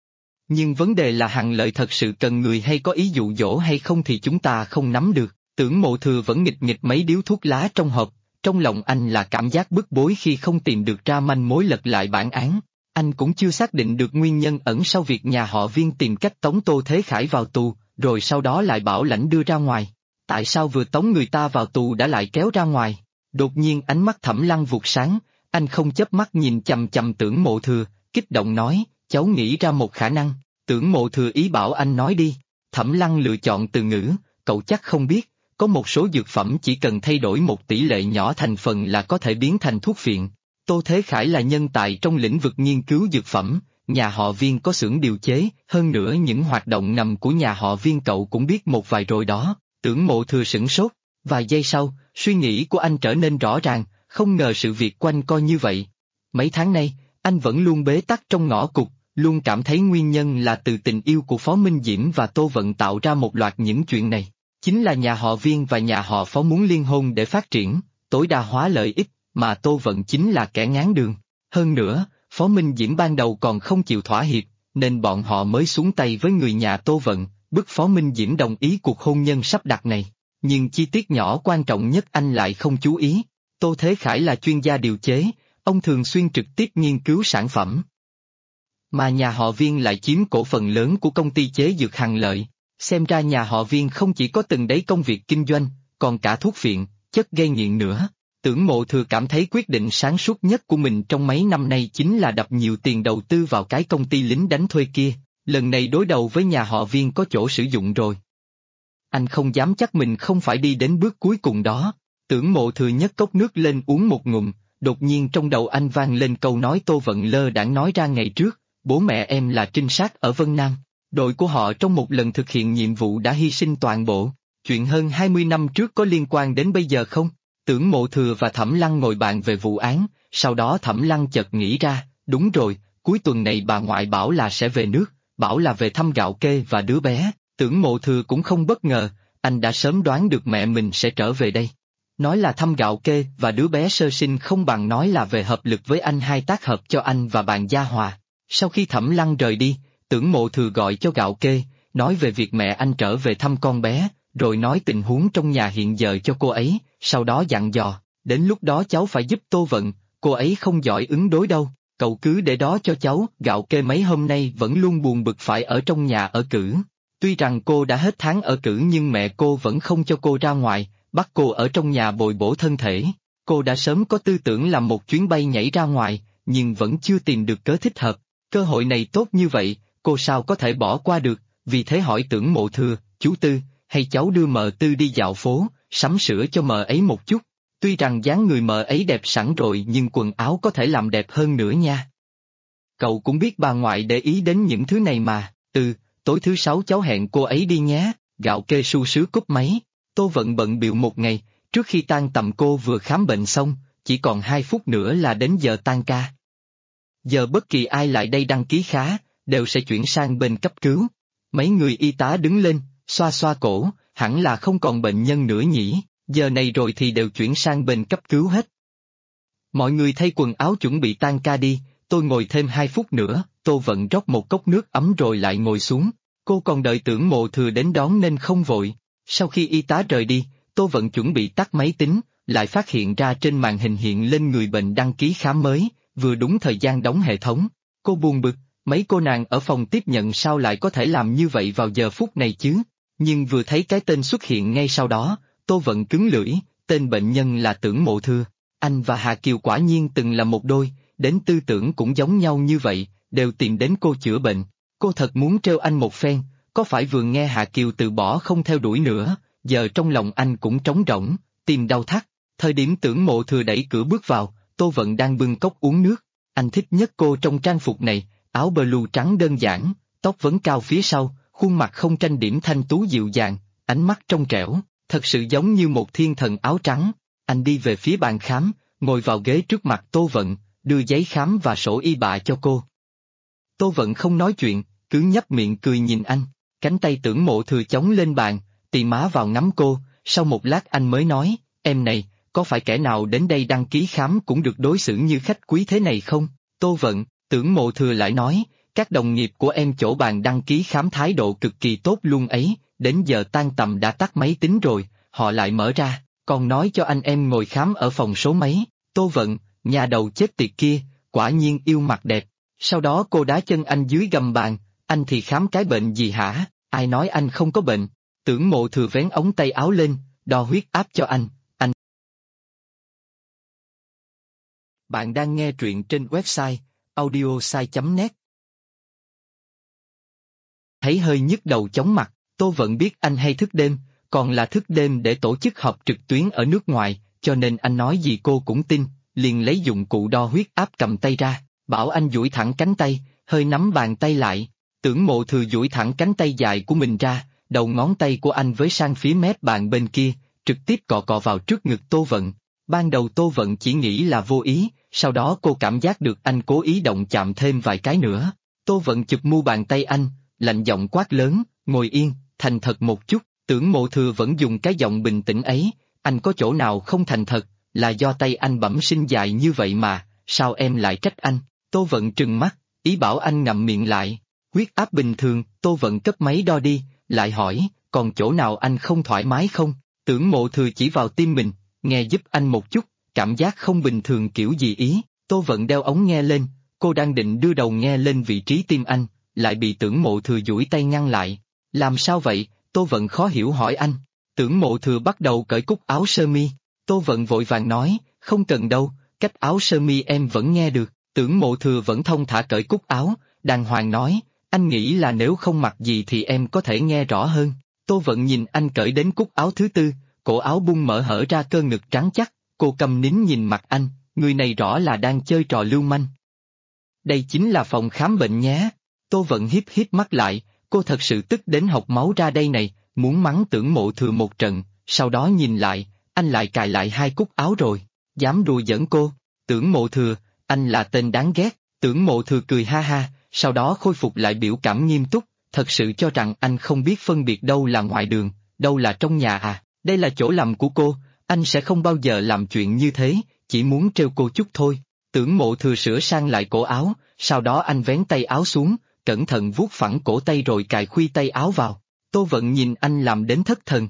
Speaker 1: Nhưng vấn đề là Hằng Lợi thật sự cần người hay có ý dụ dỗ hay không thì chúng ta không nắm được. Tưởng Mộ Thừa vẫn nghịch nghịch mấy điếu thuốc lá trong hộp, trong lòng anh là cảm giác bức bối khi không tìm được ra manh mối lật lại bản án. Anh cũng chưa xác định được nguyên nhân ẩn sau việc nhà họ Viên tìm cách tống Tô Thế Khải vào tù, rồi sau đó lại bảo lãnh đưa ra ngoài. Tại sao vừa tống người ta vào tù đã lại kéo ra ngoài? Đột nhiên ánh mắt Thẩm Lăng vụt sáng, anh không chớp mắt nhìn chằm chằm Tưởng Mộ Thừa, kích động nói, cháu nghĩ ra một khả năng. Tưởng Mộ Thừa ý bảo anh nói đi. Thẩm Lăng lựa chọn từ ngữ, cậu chắc không biết. Có một số dược phẩm chỉ cần thay đổi một tỷ lệ nhỏ thành phần là có thể biến thành thuốc phiện. Tô Thế Khải là nhân tài trong lĩnh vực nghiên cứu dược phẩm, nhà họ Viên có xưởng điều chế, hơn nữa những hoạt động ngầm của nhà họ Viên cậu cũng biết một vài rồi đó. Tưởng Mộ Thừa sửng sốt, vài giây sau, suy nghĩ của anh trở nên rõ ràng, không ngờ sự việc quanh co như vậy. Mấy tháng nay, anh vẫn luôn bế tắc trong ngõ cụt, luôn cảm thấy nguyên nhân là từ tình yêu của Phó Minh Diễm và Tô Vận tạo ra một loạt những chuyện này. Chính là nhà họ Viên và nhà họ Phó muốn liên hôn để phát triển, tối đa hóa lợi ích, mà Tô Vận chính là kẻ ngáng đường. Hơn nữa, Phó Minh Diễm ban đầu còn không chịu thỏa hiệp, nên bọn họ mới xuống tay với người nhà Tô Vận, bức Phó Minh Diễm đồng ý cuộc hôn nhân sắp đặt này. Nhưng chi tiết nhỏ quan trọng nhất anh lại không chú ý. Tô Thế Khải là chuyên gia điều chế, ông thường xuyên trực tiếp nghiên cứu sản phẩm. Mà nhà họ Viên lại chiếm cổ phần lớn của công ty chế dược Hằng Lợi. Xem ra nhà họ Viên không chỉ có từng đấy công việc kinh doanh, còn cả thuốc phiện, chất gây nghiện nữa. Tưởng Mộ Thừa cảm thấy quyết định sáng suốt nhất của mình trong mấy năm nay chính là đập nhiều tiền đầu tư vào cái công ty lính đánh thuê kia, lần này đối đầu với nhà họ Viên có chỗ sử dụng rồi. Anh không dám chắc mình không phải đi đến bước cuối cùng đó. Tưởng Mộ Thừa nhấc cốc nước lên uống một ngụm, đột nhiên trong đầu anh vang lên câu nói Tô Vận lơ đãng nói ra ngày trước, bố mẹ em là trinh sát ở Vân Nam. Đội của họ trong một lần thực hiện nhiệm vụ đã hy sinh toàn bộ. Chuyện hơn 20 năm trước có liên quan đến bây giờ không? Tưởng Mộ Thừa và Thẩm Lăng ngồi bàn về vụ án, sau đó Thẩm Lăng chợt nghĩ ra, đúng rồi, cuối tuần này bà ngoại bảo là sẽ về nước, bảo là về thăm gạo kê và đứa bé. Tưởng Mộ Thừa cũng không bất ngờ, anh đã sớm đoán được mẹ mình sẽ trở về đây. Nói là thăm gạo kê và đứa bé sơ sinh không bằng nói là về hợp lực với anh hai tác hợp cho anh và bạn Gia Hòa. Sau khi Thẩm Lăng rời đi, Tưởng Mộ Thừa gọi cho gạo kê, nói về việc mẹ anh trở về thăm con bé, rồi nói tình huống trong nhà hiện giờ cho cô ấy, sau đó dặn dò, đến lúc đó cháu phải giúp Tô Vận, cô ấy không giỏi ứng đối đâu, cậu cứ để đó cho cháu. Gạo kê mấy hôm nay vẫn luôn buồn bực phải ở trong nhà ở cữ. Tuy rằng cô đã hết tháng ở cữ nhưng mẹ cô vẫn không cho cô ra ngoài, bắt cô ở trong nhà bồi bổ thân thể. Cô đã sớm có tư tưởng làm một chuyến bay nhảy ra ngoài, nhưng vẫn chưa tìm được cớ thích hợp. Cơ hội này tốt như vậy, cô sao có thể bỏ qua được, vì thế hỏi Tưởng Mộ Thừa, chú Tư, hay cháu đưa mợ Tư đi dạo phố, sắm sửa cho mợ ấy một chút. Tuy rằng dáng người mợ ấy đẹp sẵn rồi nhưng quần áo có thể làm đẹp hơn nữa nha. Cậu cũng biết bà ngoại để ý đến những thứ này mà. Tối thứ sáu cháu hẹn cô ấy đi nhé. Gạo kê su sứ cúp máy. Tô Vận bận bịu một ngày, trước khi tan tầm cô vừa khám bệnh xong, chỉ còn 2 phút nữa là đến giờ tan ca. Giờ bất kỳ ai lại đây đăng ký khá, đều sẽ chuyển sang bên cấp cứu. Mấy người y tá đứng lên, xoa xoa cổ, hẳn là không còn bệnh nhân nữa nhỉ, giờ này rồi thì đều chuyển sang bên cấp cứu hết. Mọi người thay quần áo chuẩn bị tan ca đi, tôi ngồi thêm 2 phút nữa. Tô Vận rót một cốc nước ấm rồi lại ngồi xuống. Cô còn đợi Tưởng Mộ Thừa đến đón nên không vội. Sau khi y tá rời đi, Tô Vận chuẩn bị tắt máy tính, lại phát hiện ra trên màn hình hiện lên người bệnh đăng ký khám mới, vừa đúng thời gian đóng hệ thống. Cô buồn bực, mấy cô nàng ở phòng tiếp nhận sao lại có thể làm như vậy vào giờ phút này chứ? Nhưng vừa thấy cái tên xuất hiện ngay sau đó, Tô Vận cứng lưỡi, tên bệnh nhân là Tưởng Mộ Thừa. Anh và Hà Kiều quả nhiên từng là một đôi, đến tư tưởng cũng giống nhau như vậy, đều tìm đến cô chữa bệnh. Cô thật muốn trêu anh một phen, có phải vừa nghe Hà Kiều từ bỏ không theo đuổi nữa, giờ trong lòng anh cũng trống rỗng, tim đau thắt. Thời điểm Tưởng Mộ Thừa đẩy cửa bước vào, Tô Vận đang bưng cốc uống nước. Anh thích nhất cô trong trang phục này, áo blue trắng đơn giản, tóc vấn cao phía sau, khuôn mặt không tranh điểm thanh tú dịu dàng, ánh mắt trong trẻo, thật sự giống như một thiên thần áo trắng. Anh đi về phía bàn khám, ngồi vào ghế trước mặt Tô Vận, đưa giấy khám và sổ y bạ cho cô. Tô Vận không nói chuyện, cứ nhấp miệng cười nhìn anh, cánh tay Tưởng Mộ Thừa chống lên bàn, tì má vào ngắm cô, sau một lát anh mới nói, em này, có phải kẻ nào đến đây đăng ký khám cũng được đối xử như khách quý thế này không? Tô Vận, Tưởng Mộ Thừa lại nói, các đồng nghiệp của em chỗ bàn đăng ký khám thái độ cực kỳ tốt luôn ấy, đến giờ tan tầm đã tắt máy tính rồi, họ lại mở ra, còn nói cho anh em ngồi khám ở phòng số mấy. Tô Vận, nhà đầu chết tiệt kia, quả nhiên yêu mặt đẹp. Sau đó cô đá chân anh dưới gầm bàn, anh thì khám cái bệnh gì hả, ai nói anh không có bệnh? Tưởng Mộ Thừa vén ống tay áo lên, đo huyết áp cho anh. Bạn đang nghe truyện trên website audiosai.net. Thấy hơi nhức đầu chóng mặt, Tô Vận biết anh hay thức đêm, còn là thức đêm để tổ chức họp trực tuyến ở nước ngoài, cho nên anh nói gì cô cũng tin, liền lấy dụng cụ đo huyết áp cầm tay ra, bảo anh duỗi thẳng cánh tay, hơi nắm bàn tay lại. Tưởng Mộ Thừa duỗi thẳng cánh tay dài của mình ra, đầu ngón tay của anh với sang phía mép bàn bên kia, trực tiếp cọ cọ vào trước ngực Tô Vận. Ban đầu Tô Vận chỉ nghĩ là vô ý, sau đó cô cảm giác được anh cố ý động chạm thêm vài cái nữa. Tô Vận chụp mu bàn tay anh, lạnh giọng quát lớn, ngồi yên, thành thật một chút. Tưởng Mộ Thừa vẫn dùng cái giọng bình tĩnh ấy, anh có chỗ nào không thành thật, là do tay anh bẩm sinh dài như vậy mà, sao em lại trách anh? Tô Vận trừng mắt, ý bảo anh ngậm miệng lại. Huyết áp bình thường, Tô Vận cất máy đo đi, lại hỏi, còn chỗ nào anh không thoải mái không? Tưởng Mộ Thừa chỉ vào tim mình, nghe giúp anh một chút, cảm giác không bình thường kiểu gì ý. Tô Vận đeo ống nghe lên, cô đang định đưa đầu nghe lên vị trí tim anh, lại bị Tưởng Mộ Thừa duỗi tay ngăn lại. Làm sao vậy? Tô Vận khó hiểu hỏi anh. Tưởng Mộ Thừa bắt đầu cởi cúc áo sơ mi. Tô Vận vội vàng nói, không cần đâu, cách áo sơ mi em vẫn nghe được. Tưởng Mộ Thừa vẫn thông thả cởi cúc áo, đàng hoàng nói, anh nghĩ là nếu không mặc gì thì em có thể nghe rõ hơn. Tô Vận nhìn anh cởi đến cúc áo thứ tư, cổ áo bung mở hở ra cơ ngực trắng chắc, cô câm nín nhìn mặt anh, người này rõ là đang chơi trò lưu manh. Đây chính là phòng khám bệnh nhé. Tô Vận híp híp mắt lại, cô thật sự tức đến học máu ra đây này, muốn mắng Tưởng Mộ Thừa một trận, sau đó nhìn lại, anh lại cài lại 2 cúc áo rồi, dám đùa giỡn cô. Tưởng Mộ Thừa, anh là tên đáng ghét. Tưởng Mộ Thừa cười ha ha, sau đó khôi phục lại biểu cảm nghiêm túc, thật sự cho rằng anh không biết phân biệt đâu là ngoài đường, đâu là trong nhà à, đây là chỗ làm của cô, Anh sẽ không bao giờ làm chuyện như thế, chỉ muốn trêu cô chút thôi. Tưởng Mộ Thừa sửa sang lại cổ áo, sau đó anh vén tay áo xuống, cẩn thận vuốt phẳng cổ tay rồi cài khuy tay áo vào. Tô Vận nhìn anh làm đến thất thần.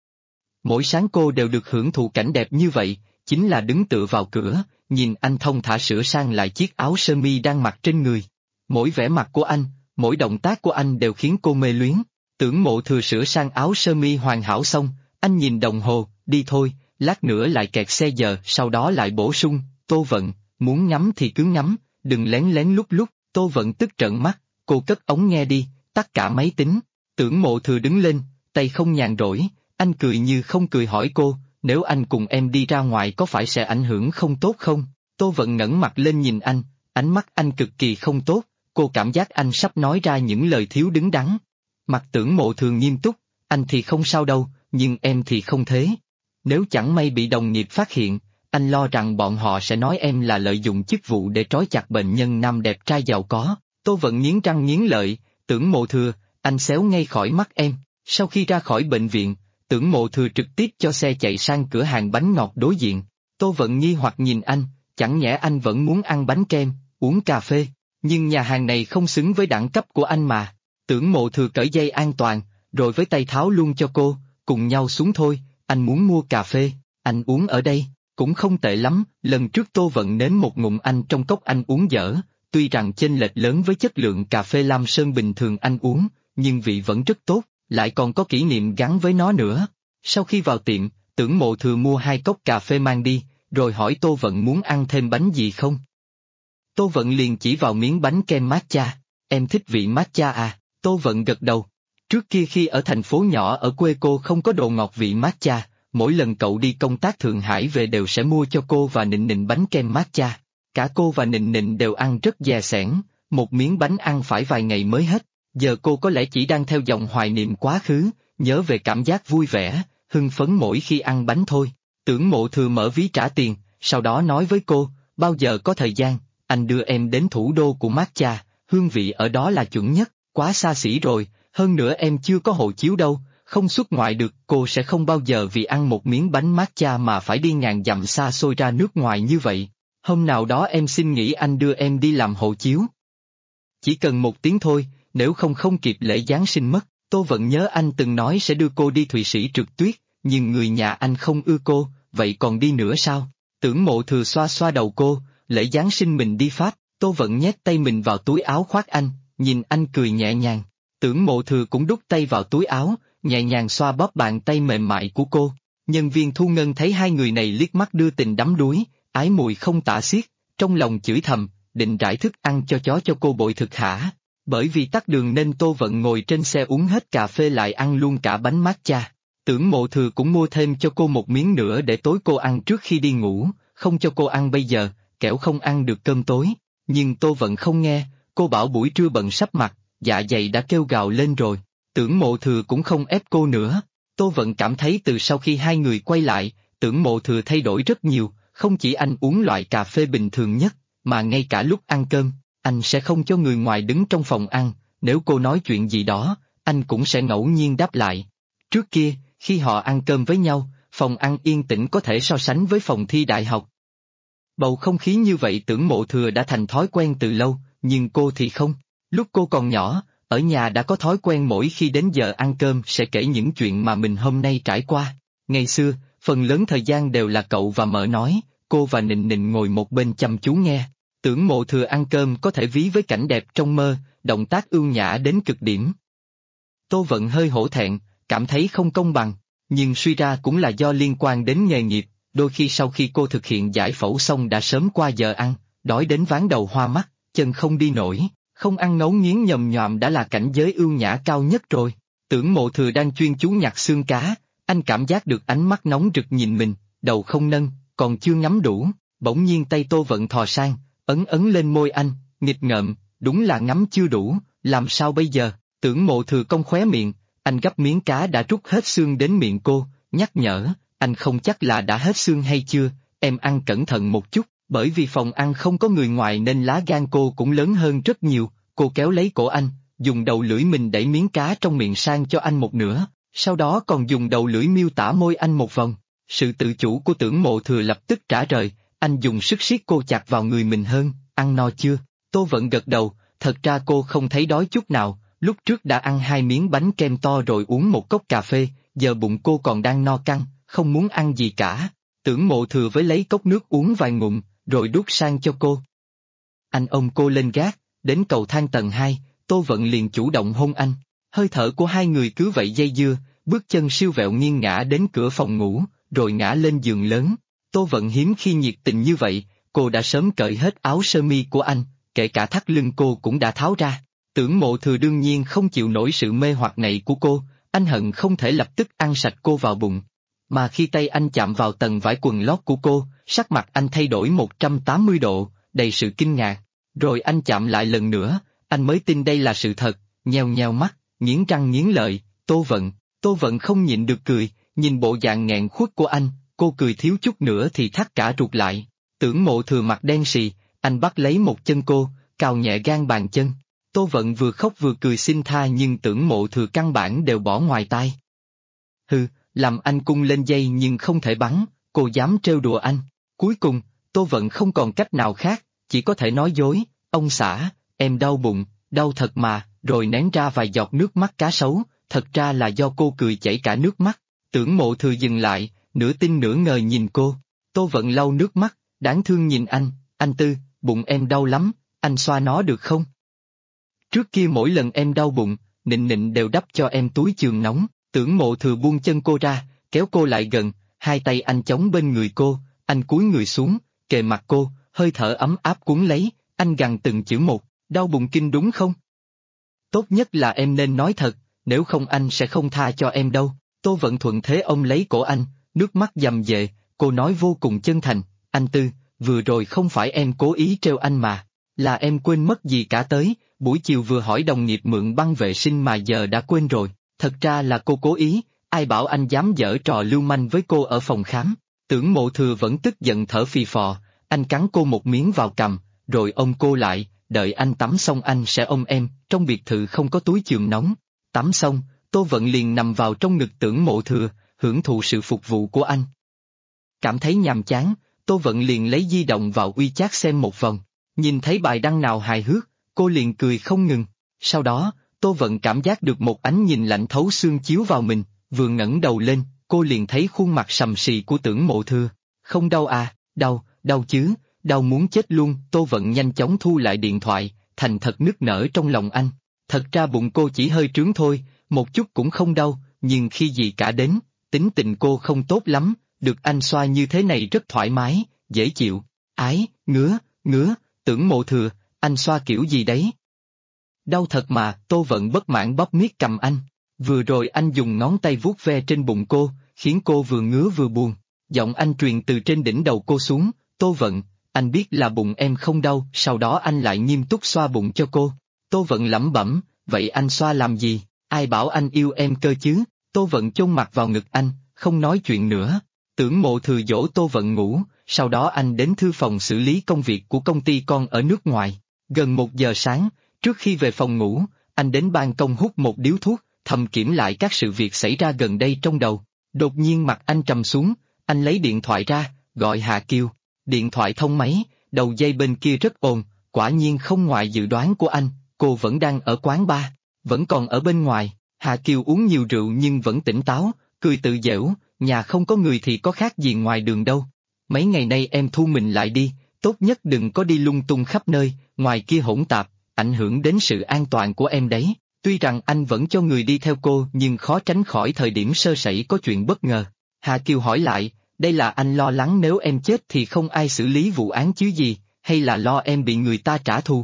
Speaker 1: Mỗi sáng cô đều được hưởng thụ cảnh đẹp như vậy, chính là đứng tựa vào cửa, nhìn anh thông thả sửa sang lại chiếc áo sơ mi đang mặc trên người. Mỗi vẻ mặt của anh, mỗi động tác của anh đều khiến cô mê luyến. Tưởng Mộ Thừa sửa sang áo sơ mi hoàn hảo xong, anh nhìn đồng hồ, đi thôi, lát nữa lại kẹt xe giờ, sau đó lại bổ sung, Tô Vận, muốn ngắm thì cứ ngắm, đừng lén lén lút lút. Tô Vận tức trợn mắt, cô cất ống nghe đi, tắt cả máy tính. Tưởng Mộ Thừa đứng lên, tay không nhàn rỗi, anh cười như không cười hỏi cô, nếu anh cùng em đi ra ngoài có phải sẽ ảnh hưởng không tốt không? Tô Vận ngẩng mặt lên nhìn anh, ánh mắt anh cực kỳ không tốt, cô cảm giác anh sắp nói ra những lời thiếu đứng đắn. Mặt Tưởng Mộ Thừa nghiêm túc, anh thì không sao đâu, nhưng em thì không thế. Nếu chẳng may bị đồng nghiệp phát hiện, anh lo rằng bọn họ sẽ nói em là lợi dụng chức vụ để trói chặt bệnh nhân nam đẹp trai giàu có. Tô Vận nghiến răng nghiến lợi, Tưởng Mộ Thừa, anh xéo ngay khỏi mắt em. Sau khi ra khỏi bệnh viện, Tưởng Mộ Thừa trực tiếp cho xe chạy sang cửa hàng bánh ngọt đối diện. Tô Vận nghi hoặc nhìn anh, chẳng nhẽ anh vẫn muốn ăn bánh kem, uống cà phê, nhưng nhà hàng này không xứng với đẳng cấp của anh mà. Tưởng Mộ Thừa cởi dây an toàn, rồi với tay tháo luôn cho cô, cùng nhau xuống thôi, anh muốn mua cà phê, anh uống ở đây, cũng không tệ lắm. Lần trước Tô Vận nếm một ngụm anh trong cốc anh uống dở, tuy rằng chênh lệch lớn với chất lượng cà phê Lam Sơn bình thường anh uống, nhưng vị vẫn rất tốt, lại còn có kỷ niệm gắn với nó nữa. Sau khi vào tiệm, Tưởng Mộ Thừa mua 2 cốc cà phê mang đi, rồi hỏi Tô Vận muốn ăn thêm bánh gì không. Tô Vận liền chỉ vào miếng bánh kem matcha, em thích vị matcha à? Tô Vận gật đầu. Trước kia khi ở thành phố nhỏ ở quê cô không có đồ ngọt vị matcha, mỗi lần cậu đi công tác Thượng Hải về đều sẽ mua cho cô và Nịnh Nịnh bánh kem matcha. Cả cô và Nịnh Nịnh đều ăn rất dè sẻn, một miếng bánh ăn phải vài ngày mới hết. Giờ cô có lẽ chỉ đang theo dòng hoài niệm quá khứ, nhớ về cảm giác vui vẻ, hưng phấn mỗi khi ăn bánh thôi. Tưởng Mộ Thừa mở ví trả tiền, sau đó nói với cô, bao giờ có thời gian, anh đưa em đến thủ đô của matcha, hương vị ở đó là chuẩn nhất, quá xa xỉ rồi, hơn nữa em chưa có hộ chiếu đâu, không xuất ngoại được. Cô sẽ không bao giờ vì ăn một miếng bánh matcha mà phải đi ngàn dặm xa xôi ra nước ngoài như vậy. Hôm nào đó em xin nghỉ anh đưa em đi làm hộ chiếu. Chỉ cần 1 tiếng thôi, nếu không kịp lễ Giáng sinh mất. Tô Vận nhớ anh từng nói sẽ đưa cô đi Thụy Sĩ trượt tuyết, nhưng người nhà anh không ưa cô, vậy còn đi nữa sao? Tưởng Mộ Thừa xoa xoa đầu cô, lễ Giáng sinh mình đi Pháp. Tô Vận nhét tay mình vào túi áo khoác anh, nhìn anh cười nhẹ nhàng. Tưởng Mộ Thừa cũng đút tay vào túi áo, nhẹ nhàng xoa bóp bàn tay mềm mại của cô. Nhân viên thu ngân thấy hai người này liếc mắt đưa tình đắm đuối, ái mùi không tả xiết, trong lòng chửi thầm, định rải thức ăn cho chó cho cô bội thực hả? Bởi vì tắc đường nên Tô Vận ngồi trên xe uống hết cà phê lại ăn luôn cả bánh matcha. Tưởng Mộ Thừa cũng mua thêm cho cô một miếng nữa để tối cô ăn trước khi đi ngủ, không cho cô ăn bây giờ, kẻo không ăn được cơm tối. Nhưng Tô Vận không nghe, cô bảo buổi trưa bận sắp mặt, dạ dày đã kêu gào lên rồi. Tưởng Mộ Thừa cũng không ép cô nữa. Tô Vận cảm thấy từ sau khi hai người quay lại, Tưởng Mộ Thừa thay đổi rất nhiều, không chỉ anh uống loại cà phê bình thường nhất, mà ngay cả lúc ăn cơm, anh sẽ không cho người ngoài đứng trong phòng ăn, nếu cô nói chuyện gì đó, anh cũng sẽ ngẫu nhiên đáp lại. Trước kia, khi họ ăn cơm với nhau, phòng ăn yên tĩnh có thể so sánh với phòng thi đại học. Bầu không khí như vậy Tưởng Mộ Thừa đã thành thói quen từ lâu, nhưng cô thì không. Lúc cô còn nhỏ, ở nhà đã có thói quen mỗi khi đến giờ ăn cơm sẽ kể những chuyện mà mình hôm nay trải qua. Ngày xưa, phần lớn thời gian đều là cậu và mợ nói, cô và Nịnh Nịnh ngồi một bên chăm chú nghe. Tưởng Mộ Thừa ăn cơm có thể ví với cảnh đẹp trong mơ, động tác ưu nhã đến cực điểm. Tô Vận hơi hổ thẹn, cảm thấy không công bằng, nhưng suy ra cũng là do liên quan đến nghề nghiệp, đôi khi sau khi cô thực hiện giải phẫu xong đã sớm qua giờ ăn, đói đến ván đầu hoa mắt, chân không đi nổi, không ăn ngấu nghiến nhồm nhòm đã là cảnh giới ưu nhã cao nhất rồi. Tưởng Mộ Thừa đang chuyên chú nhặt xương cá, anh cảm giác được ánh mắt nóng rực nhìn mình, đầu không nâng, còn chưa ngắm đủ, bỗng nhiên tay Tô Vận thò sang, ấn lên môi anh, nghịch ngợm, đúng là ngắm chưa đủ, làm sao bây giờ? Tưởng Mộ Thừa cong khóe miệng, anh gắp miếng cá đã trút hết xương đến miệng cô, nhắc nhở, anh không chắc là đã hết xương hay chưa, em ăn cẩn thận một chút, bởi vì phòng ăn không có người ngoài nên lá gan cô cũng lớn hơn rất nhiều. Cô kéo lấy cổ anh, dùng đầu lưỡi mình đẩy miếng cá trong miệng sang cho anh một nửa, sau đó còn dùng đầu lưỡi miêu tả môi anh một vòng. Sự tự chủ của Tưởng Mộ Thừa lập tức trả lời, anh dùng sức siết cô chặt vào người mình hơn, ăn no chưa? Tô Vận gật đầu, thật ra cô không thấy đói chút nào, lúc trước đã ăn 2 miếng bánh kem to rồi uống một cốc cà phê, giờ bụng cô còn đang no căng, không muốn ăn gì cả. Tưởng Mộ Thừa với lấy cốc nước uống vài ngụm, rồi đút sang cho cô. Anh ôm cô lên gác, đến cầu thang tầng 2, Tô Vận liền chủ động hôn anh. Hơi thở của hai người cứ vậy dây dưa, bước chân siêu vẹo nghiêng ngã đến cửa phòng ngủ, rồi ngã lên giường lớn. Tô Vận hiếm khi nhiệt tình như vậy, cô đã sớm cởi hết áo sơ mi của anh, kể cả thắt lưng cô cũng đã tháo ra. Tưởng Mộ Thừa đương nhiên không chịu nổi sự mê hoặc này của cô, anh hận không thể lập tức ăn sạch cô vào bụng. Mà khi tay anh chạm vào tầng vải quần lót của cô, sắc mặt anh thay đổi 180 độ, đầy sự kinh ngạc. Rồi anh chạm lại lần nữa, anh mới tin đây là sự thật, nheo nheo mắt, nghiến răng nghiến lợi, Tô Vận không nhịn được cười, nhìn bộ dạng nghẹn khuất của anh, cô cười thiếu chút nữa thì thắt cả ruột lại. Tưởng Mộ Thừa mặt đen sì, anh bắt lấy một chân cô, cào nhẹ gan bàn chân. Tô Vận vừa khóc vừa cười xin tha nhưng Tưởng Mộ Thừa căn bản đều bỏ ngoài tai. Hừ, làm anh cung lên dây nhưng không thể bắn, cô dám trêu đùa anh. Cuối cùng, Tô Vận không còn cách nào khác, chỉ có thể nói dối, ông xã, em đau bụng, đau thật mà, rồi nén ra vài giọt nước mắt cá sấu, thật ra là do cô cười chảy cả nước mắt. Tưởng Mộ Thừa dừng lại, nửa tin nửa ngờ nhìn cô. Tô Vận lau nước mắt, đáng thương nhìn anh Tư, bụng em đau lắm, anh xoa nó được không? Trước kia mỗi lần em đau bụng, Nịnh Nịnh đều đắp cho em túi chườm nóng. Tưởng Mộ Thừa buông chân cô ra, kéo cô lại gần, hai tay anh chống bên người cô, anh cúi người xuống, kề mặt cô, hơi thở ấm áp cuốn lấy, anh gằn từng chữ một, đau bụng kinh đúng không? Tốt nhất là em nên nói thật, nếu không anh sẽ không tha cho em đâu. Tô Vận thuận thế ôm lấy cổ anh, nước mắt dầm dề, cô nói vô cùng chân thành, anh Tư, vừa rồi không phải em cố ý trêu anh mà, là em quên mất gì cả tới, buổi chiều vừa hỏi đồng nghiệp mượn băng vệ sinh mà giờ đã quên rồi, thật ra là cô cố ý, ai bảo anh dám giở trò lưu manh với cô ở phòng khám. Tưởng Mộ Thừa vẫn tức giận thở phì phò, anh cắn cô một miếng vào cằm, rồi ôm cô lại, đợi anh tắm xong anh sẽ ôm em, trong biệt thự không có túi chườm nóng. Tắm xong, Tô Vận liền nằm vào trong ngực Tưởng Mộ Thừa, hưởng thụ sự phục vụ của anh. Cảm thấy nhàm chán, Tô Vận liền lấy di động vào WeChat xem một vòng, nhìn thấy bài đăng nào hài hước, cô liền cười không ngừng. Sau đó, Tô Vận cảm giác được một ánh nhìn lạnh thấu xương chiếu vào mình, vừa ngẩng đầu lên, cô liền thấy khuôn mặt sầm sì của Tưởng Mộ Thừa. Không đau à, đau chứ, đau muốn chết luôn. Tô Vận nhanh chóng thu lại điện thoại, thành thật nức nở trong lòng anh. Thật ra bụng cô chỉ hơi trướng thôi, một chút cũng không đau, nhưng khi gì cả đến, tính tình cô không tốt lắm, được anh xoa như thế này rất thoải mái, dễ chịu. Ái, ngứa, Tưởng Mộ Thừa, anh xoa kiểu gì đấy? Đau thật mà. Tô Vận bất mãn bóp miết cầm anh. Vừa rồi anh dùng ngón tay vuốt ve trên bụng cô, khiến cô vừa ngứa vừa buồn. Giọng anh truyền từ trên đỉnh đầu cô xuống, Tô Vận, anh biết là bụng em không đau. Sau đó anh lại nghiêm túc xoa bụng cho cô. Tô Vận lẩm bẩm, vậy anh xoa làm gì? Ai bảo anh yêu em cơ chứ? Tô Vận chôn mặt vào ngực anh, không nói chuyện nữa. Tưởng Mộ Thừa dỗ Tô Vận ngủ, sau đó anh đến thư phòng xử lý công việc của công ty con ở nước ngoài. Gần 1 giờ sáng, trước khi về phòng ngủ, anh đến ban công hút một điếu thuốc, thầm kiểm lại các sự việc xảy ra gần đây trong đầu. Đột nhiên mặt anh trầm xuống, anh lấy điện thoại ra, gọi Hà Kiều. Điện thoại thông máy, đầu dây bên kia rất ồn, quả nhiên không ngoài dự đoán của anh, cô vẫn đang ở quán bar, vẫn còn ở bên ngoài. Hà Kiều uống nhiều rượu nhưng vẫn tỉnh táo, cười tự giễu, nhà không có người thì có khác gì ngoài đường đâu. Mấy ngày nay em thu mình lại đi, tốt nhất đừng có đi lung tung khắp nơi, ngoài kia hỗn tạp, ảnh hưởng đến sự an toàn của em đấy. Tuy rằng anh vẫn cho người đi theo cô nhưng khó tránh khỏi thời điểm sơ sẩy có chuyện bất ngờ. Hà Kiều hỏi lại, đây là anh lo lắng nếu em chết thì không ai xử lý vụ án chứ gì, hay là lo em bị người ta trả thù?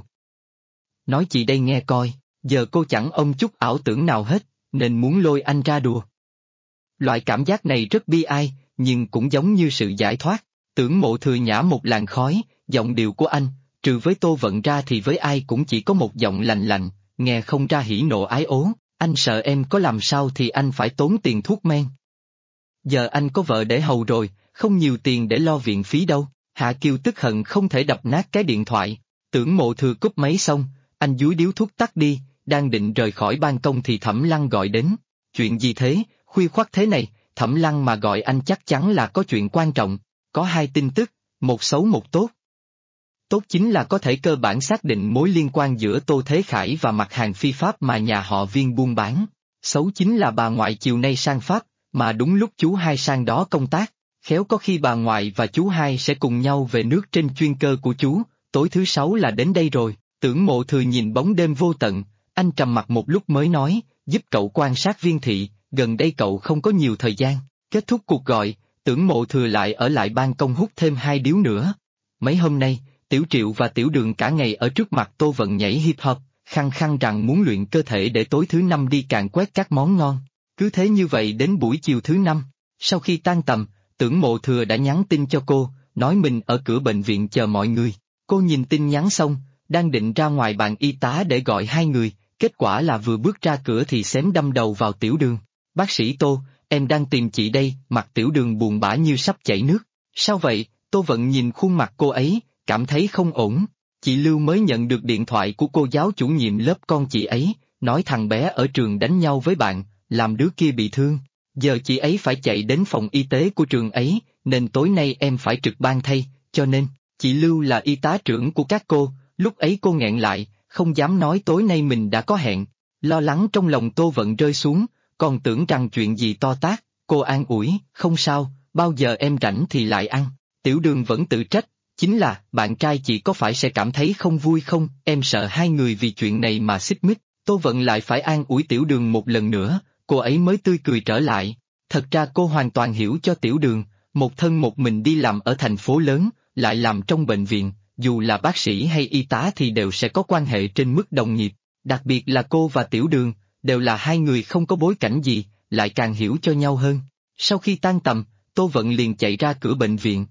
Speaker 1: Nói chị đây nghe coi, giờ cô chẳng ôm chút ảo tưởng nào hết, nên muốn lôi anh ra đùa. Loại cảm giác này rất bi ai, nhưng cũng giống như sự giải thoát. Tưởng Mộ Thừa nhả một làn khói, giọng điệu của anh, trừ với Tô Vận ra thì với ai cũng chỉ có một giọng lạnh lạnh, nghe không ra hỉ nộ ái ố. Anh sợ em có làm sao thì anh phải tốn tiền thuốc men. Giờ anh có vợ để hầu rồi, không nhiều tiền để lo viện phí đâu. Hạ Kiều tức hận không thể đập nát cái điện thoại. Tưởng Mộ Thừa cúp máy xong, anh dúi điếu thuốc tắt đi, đang định rời khỏi ban công thì Thẩm Lăng gọi đến. Chuyện gì thế, khuya khoắt thế này, Thẩm Lăng mà gọi anh chắc chắn là có chuyện quan trọng, có hai tin tức, một xấu một tốt. Tốt chính là có thể cơ bản xác định mối liên quan giữa Tô Thế Khải và mặt hàng phi pháp mà nhà họ Viên buôn bán. Xấu chính là bà ngoại chiều nay sang Pháp, mà đúng lúc chú hai sang đó công tác, khéo có khi bà ngoại và chú hai sẽ cùng nhau về nước trên chuyên cơ của chú, tối thứ sáu là đến đây rồi. Tưởng Mộ Thừa nhìn bóng đêm vô tận, anh trầm mặc một lúc mới nói, giúp cậu quan sát Viên thị, gần đây cậu không có nhiều thời gian. Kết thúc cuộc gọi, Tưởng Mộ Thừa lại ở lại ban công hút thêm 2 điếu nữa. Mấy hôm nay, Tiểu Triệu và Tiểu Đường cả ngày ở trước mặt Tô Vận nhảy hip hop, khăng khăng rằng muốn luyện cơ thể để tối thứ năm đi càn quét các món ngon. Cứ thế như vậy đến buổi chiều thứ năm, sau khi tan tầm, Tưởng Mộ Thừa đã nhắn tin cho cô, nói mình ở cửa bệnh viện chờ mọi người. Cô nhìn tin nhắn xong, đang định ra ngoài bàn y tá để gọi 2 người, kết quả là vừa bước ra cửa thì xém đâm đầu vào Tiểu Đường. Bác sĩ Tô, em đang tìm chị đây, mặt Tiểu Đường buồn bã như sắp chảy nước. Sao vậy? Tô Vận nhìn khuôn mặt cô ấy, cảm thấy không ổn. Chị Lưu mới nhận được điện thoại của cô giáo chủ nhiệm lớp con chị ấy, nói thằng bé ở trường đánh nhau với bạn, làm đứa kia bị thương. Giờ chị ấy phải chạy đến phòng y tế của trường ấy, nên tối nay em phải trực ban thay, cho nên, chị Lưu là y tá trưởng của các cô, lúc ấy cô nghẹn lại, không dám nói tối nay mình đã có hẹn. Lo lắng trong lòng Tô Vận rơi xuống, còn tưởng rằng chuyện gì to tát, cô an ủi, không sao, bao giờ em rảnh thì lại ăn. Tiểu Đường vẫn tự trách, chính là, bạn trai chị có phải sẽ cảm thấy không vui không, em sợ hai người vì chuyện này mà xích mích. Tô Vận lại phải an ủi Tiểu Đường một lần nữa, cô ấy mới tươi cười trở lại. Thật ra cô hoàn toàn hiểu cho Tiểu Đường, một thân một mình đi làm ở thành phố lớn, lại làm trong bệnh viện, dù là bác sĩ hay y tá thì đều sẽ có quan hệ trên mức đồng nghiệp, đặc biệt là cô và Tiểu Đường, đều là hai người không có bối cảnh gì, lại càng hiểu cho nhau hơn. Sau khi tan tầm, Tô Vận liền chạy ra cửa bệnh viện.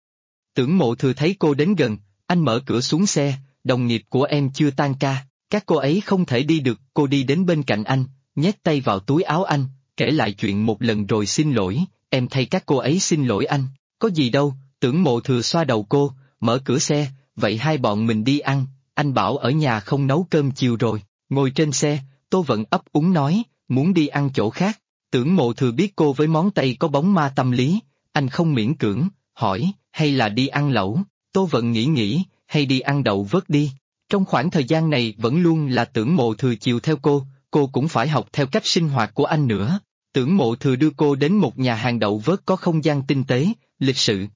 Speaker 1: Tưởng Mộ Thừa thấy cô đến gần, anh mở cửa xuống xe, đồng nghiệp của em chưa tan ca, các cô ấy không thể đi được, cô đi đến bên cạnh anh, nhét tay vào túi áo anh, kể lại chuyện một lần rồi xin lỗi, em thay các cô ấy xin lỗi anh, có gì đâu. Tưởng Mộ Thừa xoa đầu cô, mở cửa xe, vậy hai bọn mình đi ăn, anh bảo ở nhà không nấu cơm chiều rồi. Ngồi trên xe, Tô Vận ấp úng nói, muốn đi ăn chỗ khác. Tưởng Mộ Thừa biết cô với món Tây có bóng ma tâm lý, anh không miễn cưỡng, hỏi, hay là đi ăn lẩu. Tô Vận nghĩ, hay đi ăn đậu vớt đi. Trong khoảng thời gian này vẫn luôn là Tưởng Mộ Thừa chiều theo cô cũng phải học theo cách sinh hoạt của anh nữa. Tưởng Mộ Thừa đưa cô đến một nhà hàng đậu vớt có không gian tinh tế, lịch sự.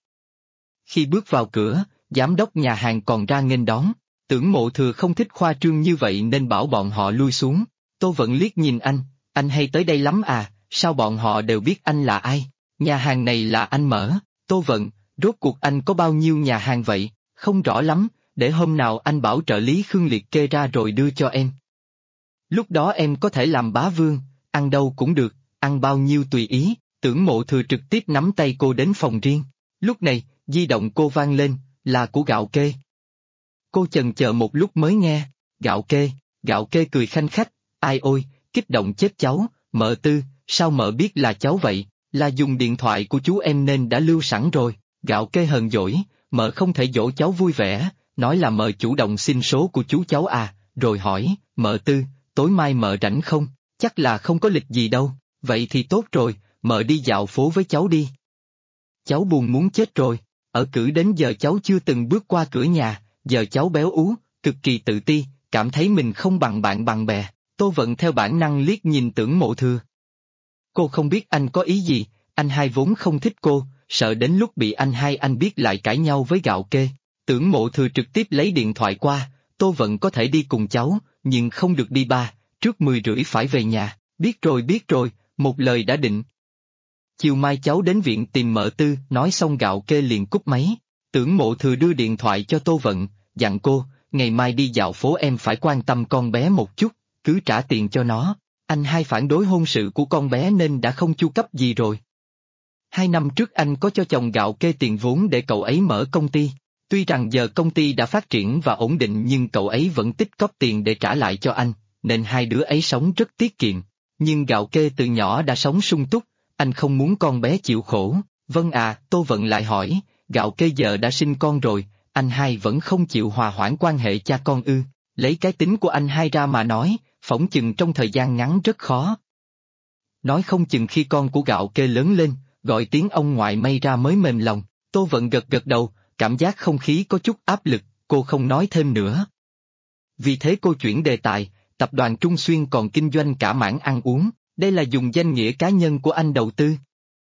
Speaker 1: Khi bước vào cửa, giám đốc nhà hàng còn ra nghênh đón. Tưởng Mộ Thừa không thích khoa trương như vậy nên bảo bọn họ lui xuống. Tô Vận liếc nhìn anh hay tới đây lắm à, sao bọn họ đều biết anh là ai? Nhà hàng này là anh mở. Tô Vận, rốt cuộc anh có bao nhiêu nhà hàng vậy? Không rõ lắm, để hôm nào anh bảo trợ lý Khương liệt kê ra rồi đưa cho em. Lúc đó em có thể làm bá vương, ăn đâu cũng được, ăn bao nhiêu tùy ý. Tưởng Mộ Thừa trực tiếp nắm tay cô đến phòng riêng. Lúc này, di động cô vang lên, là của Gạo Kê. Cô chần chờ một lúc mới nghe, Gạo Kê cười khanh khách, ai ôi, kích động chết cháu, mợ Tư, sao mợ biết là cháu vậy, là dùng điện thoại của chú em nên đã lưu sẵn rồi. Gạo Kê hờn dỗi, mợ không thể dỗ cháu vui vẻ, nói là mợ chủ động xin số của chú cháu à, rồi hỏi, mợ Tư, tối mai mợ rảnh không, chắc là không có lịch gì đâu, vậy thì tốt rồi, mợ đi dạo phố với cháu đi. Cháu buồn muốn chết rồi, ở cử đến giờ cháu chưa từng bước qua cửa nhà, giờ cháu béo ú, cực kỳ tự ti, cảm thấy mình không bằng bạn bằng bè. Tô Vận theo bản năng liếc nhìn Tưởng Mộ Thừa. Cô không biết anh có ý gì, anh hai vốn không thích cô, sợ đến lúc bị anh biết lại cãi nhau với Gạo Kê. Tưởng Mộ Thừa trực tiếp lấy điện thoại qua, Tô Vận có thể đi cùng cháu, nhưng không được đi trước 10:30 phải về nhà, biết rồi, một lời đã định. Chiều mai cháu đến viện tìm mợ Tư, nói xong Gạo Kê liền cúp máy. Tưởng Mộ Thừa đưa điện thoại cho Tô Vận, dặn cô, ngày mai đi dạo phố em phải quan tâm con bé một chút, cứ trả tiền cho nó. Anh hai phản đối hôn sự của con bé nên đã không chu cấp gì rồi. 2 năm trước anh có cho chồng Gạo Kê tiền vốn để cậu ấy mở công ty. Tuy rằng giờ công ty đã phát triển và ổn định nhưng cậu ấy vẫn tích cóp tiền để trả lại cho anh, nên hai đứa ấy sống rất tiết kiệm. Nhưng Gạo Kê từ nhỏ đã sống sung túc, anh không muốn con bé chịu khổ. Vâng à, Tô Vận lại hỏi, Gạo Kê giờ đã sinh con rồi, anh hai vẫn không chịu hòa hoãn quan hệ cha con ư? Lấy cái tính của anh hai ra mà nói, phỏng chừng trong thời gian ngắn rất khó. nói không chừng khi con của Gạo Kê lớn lên, gọi tiếng ông ngoại may ra mới mềm lòng. Tô Vận gật gật đầu, cảm giác không khí có chút áp lực, cô không nói thêm nữa. Vì thế cô chuyển đề tài, tập đoàn Trung Xuyên còn kinh doanh cả mảng ăn uống, đây là dùng danh nghĩa cá nhân của anh đầu tư.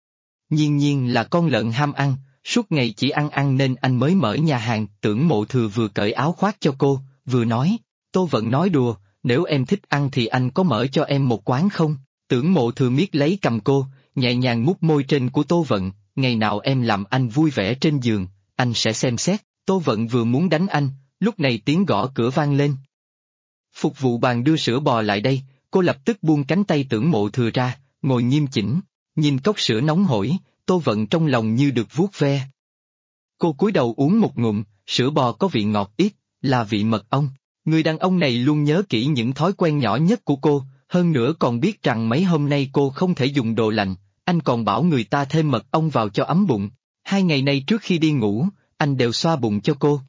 Speaker 1: Nhiên Nhiên là con lợn ham ăn, suốt ngày chỉ ăn nên anh mới mở nhà hàng. Tưởng Mộ Thừa vừa cởi áo khoác cho cô, vừa nói, Tô Vận nói đùa, nếu em thích ăn thì anh có mở cho em một quán không? Tưởng Mộ Thừa miết lấy cầm cô, nhẹ nhàng mút môi trên của Tô Vận, ngày nào em làm anh vui vẻ trên giường, anh sẽ xem xét. Tô Vận vừa muốn đánh anh, lúc này tiếng gõ cửa vang lên. Phục vụ bàn đưa sữa bò lại đây, cô lập tức buông cánh tay Tưởng Mộ Thừa ra, ngồi nghiêm chỉnh, nhìn cốc sữa nóng hổi, Tô Vận trong lòng như được vuốt ve. Cô cúi đầu uống một ngụm, sữa bò có vị ngọt ít, là vị mật ong. Người đàn ông này luôn nhớ kỹ những thói quen nhỏ nhất của cô, hơn nữa còn biết rằng mấy hôm nay cô không thể dùng đồ lạnh, anh còn bảo người ta thêm mật ong vào cho ấm bụng. 2 ngày nay trước khi đi ngủ, anh đều xoa bụng cho cô.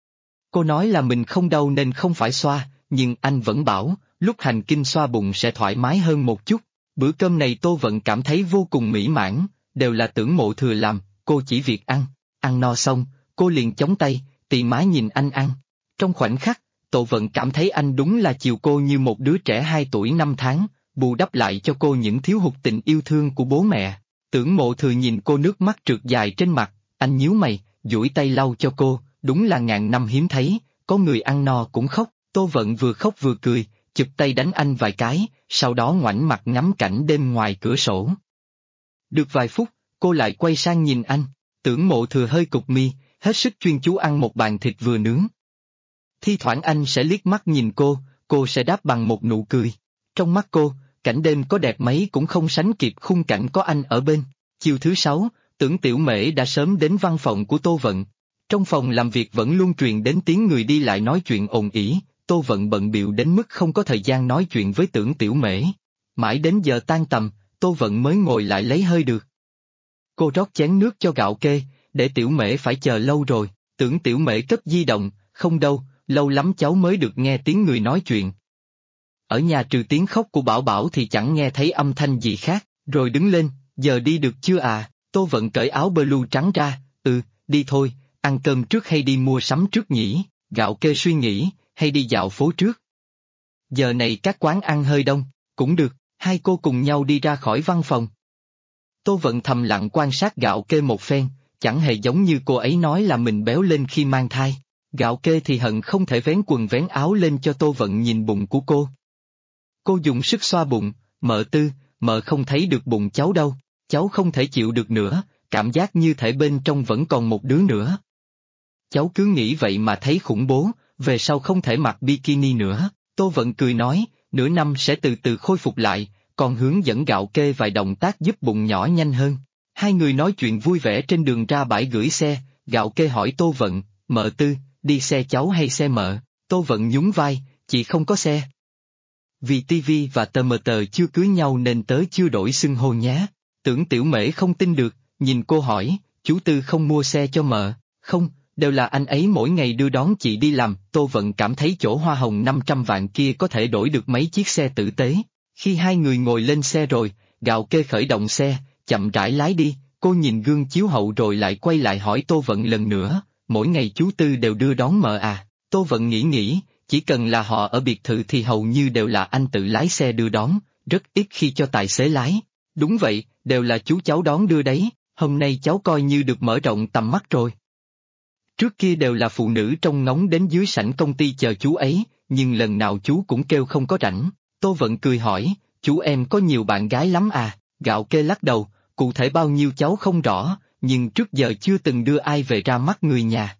Speaker 1: Cô nói là mình không đau nên không phải xoa, nhưng anh vẫn bảo, lúc hành kinh xoa bụng sẽ thoải mái hơn một chút. Bữa cơm này Tô Vận cảm thấy vô cùng mỹ mãn, đều là Tưởng Mộ Thừa làm, cô chỉ việc ăn. Ăn no xong, cô liền chống tay, tì má nhìn anh ăn. Trong khoảnh khắc, Tô Vận cảm thấy anh đúng là chiều cô như một đứa trẻ 2 tuổi 5 tháng, bù đắp lại cho cô những thiếu hụt tình yêu thương của bố mẹ. Tưởng Mộ Thừa nhìn cô nước mắt trượt dài trên mặt, anh nhíu mày, duỗi tay lau cho cô, đúng là ngàn năm hiếm thấy, có người ăn no cũng khóc. Tô Vận vừa khóc vừa cười, chụp tay đánh anh vài cái, sau đó ngoảnh mặt ngắm cảnh đêm ngoài cửa sổ. Được vài phút, cô lại quay sang nhìn anh, Tưởng Mộ Thừa hơi cụp mi, hết sức chuyên chú ăn một bàn thịt vừa nướng. Thi thoảng anh sẽ liếc mắt nhìn cô sẽ đáp bằng một nụ cười. Trong mắt cô, cảnh đêm có đẹp mấy cũng không sánh kịp khung cảnh có anh ở bên. Chiều thứ 6, Tưởng Tiểu Mễ đã sớm đến văn phòng của Tô Vận. Trong phòng làm việc vẫn luôn truyền đến tiếng người đi lại nói chuyện ồn ỉ, Tô Vận bận bịu đến mức không có thời gian nói chuyện với Tưởng Tiểu Mễ. Mãi đến giờ tan tầm, Tô Vận mới ngồi lại lấy hơi được. Cô rót chén nước cho Gạo Kê, để Tiểu Mễ phải chờ lâu rồi. Tưởng Tiểu Mễ cất di động, không đâu, lâu lắm cháu mới được nghe tiếng người nói chuyện. Ở nhà trừ tiếng khóc của Bảo Bảo thì chẳng nghe thấy âm thanh gì khác, rồi đứng lên, giờ đi được chưa à? Tô Vận cởi áo blue trắng ra, đi thôi, ăn cơm trước hay đi mua sắm trước nhỉ? Gạo Kê suy nghĩ, hay đi dạo phố trước? Giờ này các quán ăn hơi đông, cũng được, hai cô cùng nhau đi ra khỏi văn phòng. Tô Vận thầm lặng quan sát Gạo Kê một phen, chẳng hề giống như cô ấy nói là mình béo lên khi mang thai. Gạo Kê thì hận không thể vén quần vén áo lên cho Tô Vận nhìn bụng của cô. Cô dùng sức xoa bụng, Mợ Tư, mợ không thấy được bụng cháu đâu, cháu không thể chịu được nữa, cảm giác như thể bên trong vẫn còn một đứa nữa. Cháu cứ nghĩ vậy mà thấy khủng bố, về sau không thể mặc bikini nữa. Tô Vận cười nói, nửa năm sẽ từ từ khôi phục lại, còn hướng dẫn Gạo Kê vài động tác giúp bụng nhỏ nhanh hơn. Hai người nói chuyện vui vẻ trên đường ra bãi gửi xe, Gạo Kê hỏi Tô Vận, Mợ Tư, đi xe cháu hay xe mợ? Tô Vận nhún vai, chị không có xe. Vì TV và tờ mờ tờ chưa cưới nhau nên tớ chưa đổi xưng hô nhé. Tưởng Tiểu Mễ không tin được, nhìn cô hỏi, chú Tư không mua xe cho mợ? Không, đều là anh ấy mỗi ngày đưa đón chị đi làm. Tô Vận cảm thấy chỗ hoa hồng 500 vạn kia có thể đổi được mấy chiếc xe tử tế. Khi hai người ngồi lên xe rồi, Gạo Kê khởi động xe, chậm rãi lái đi, cô nhìn gương chiếu hậu rồi lại quay lại hỏi Tô Vận lần nữa, mỗi ngày chú Tư đều đưa đón mợ à? Tô Vận nghĩ, chỉ cần là họ ở biệt thự thì hầu như đều là anh tự lái xe đưa đón, rất ít khi cho tài xế lái. Đúng vậy, đều là chú cháu đón đưa đấy, hôm nay cháu coi như được mở rộng tầm mắt rồi. Trước kia đều là phụ nữ trông ngóng đến dưới sảnh công ty chờ chú ấy, nhưng lần nào chú cũng kêu không có rảnh. Tô Vận cười hỏi, chú em có nhiều bạn gái lắm à? Gạo Kê lắc đầu, cụ thể bao nhiêu cháu không rõ, nhưng trước giờ chưa từng đưa ai về ra mắt người nhà.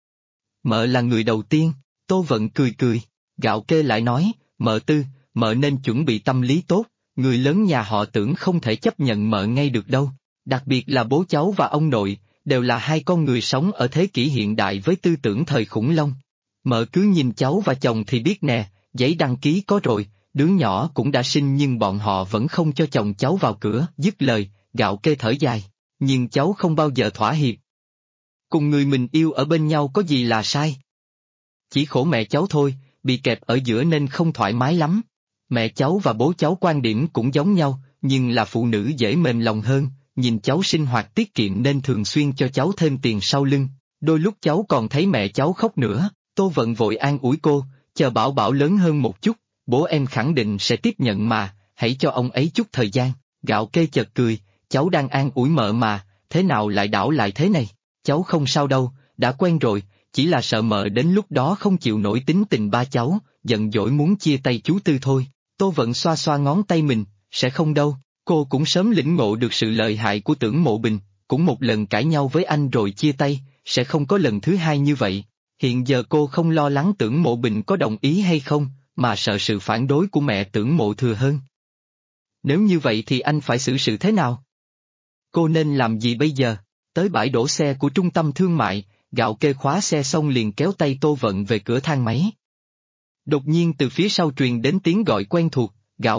Speaker 1: Mợ là người đầu tiên. Tô Vận cười, Gạo Kê lại nói, Mợ Tư, mợ nên chuẩn bị tâm lý tốt, người lớn nhà họ Tưởng không thể chấp nhận mợ ngay được đâu, đặc biệt là bố cháu và ông nội, đều là hai con người sống ở thế kỷ hiện đại với tư tưởng thời khủng long. Mợ cứ nhìn cháu và chồng thì biết nè, giấy đăng ký có rồi, đứa nhỏ cũng đã sinh nhưng bọn họ vẫn không cho chồng cháu vào cửa. Dứt lời, Gạo Kê thở dài, nhưng cháu không bao giờ thỏa hiệp. Cùng người mình yêu ở bên nhau có gì là sai? Chỉ khổ mẹ cháu thôi, bị kẹp ở giữa nên không thoải mái lắm. Mẹ cháu và bố cháu quan điểm cũng giống nhau, nhưng là phụ nữ dễ mềm lòng hơn, nhìn cháu sinh hoạt tiết kiệm nên thường xuyên cho cháu thêm tiền sau lưng, đôi lúc cháu còn thấy mẹ cháu khóc nữa, Tô Vận vội an ủi cô, chờ Bảo Bảo lớn hơn một chút, bố em khẳng định sẽ tiếp nhận mà, hãy cho ông ấy chút thời gian, Gạo Kê chợt cười, cháu đang an ủi mợ mà, thế nào lại đảo lại thế này, cháu không sao đâu, đã quen rồi, chỉ là sợ mợ đến lúc đó không chịu nổi tính tình ba cháu, giận dỗi muốn chia tay chú Tư thôi, Tô Vận xoa xoa ngón tay mình, sẽ không đâu, cô cũng sớm lĩnh ngộ được sự lợi hại của Tưởng Mộ Bình, cũng một lần cãi nhau với anh rồi chia tay, sẽ không có lần thứ hai như vậy. Hiện giờ cô không lo lắng Tưởng Mộ Bình có đồng ý hay không, mà sợ sự phản đối của mẹ Tưởng Mộ Thừa hơn. Nếu như vậy thì anh phải xử sự thế nào? Cô nên làm gì bây giờ? Tới bãi đổ xe của trung tâm thương mại, Gạo Kê khóa xe xong liền kéo tay Tô Vận về cửa thang máy. Đột nhiên từ phía sau truyền đến tiếng gọi quen thuộc,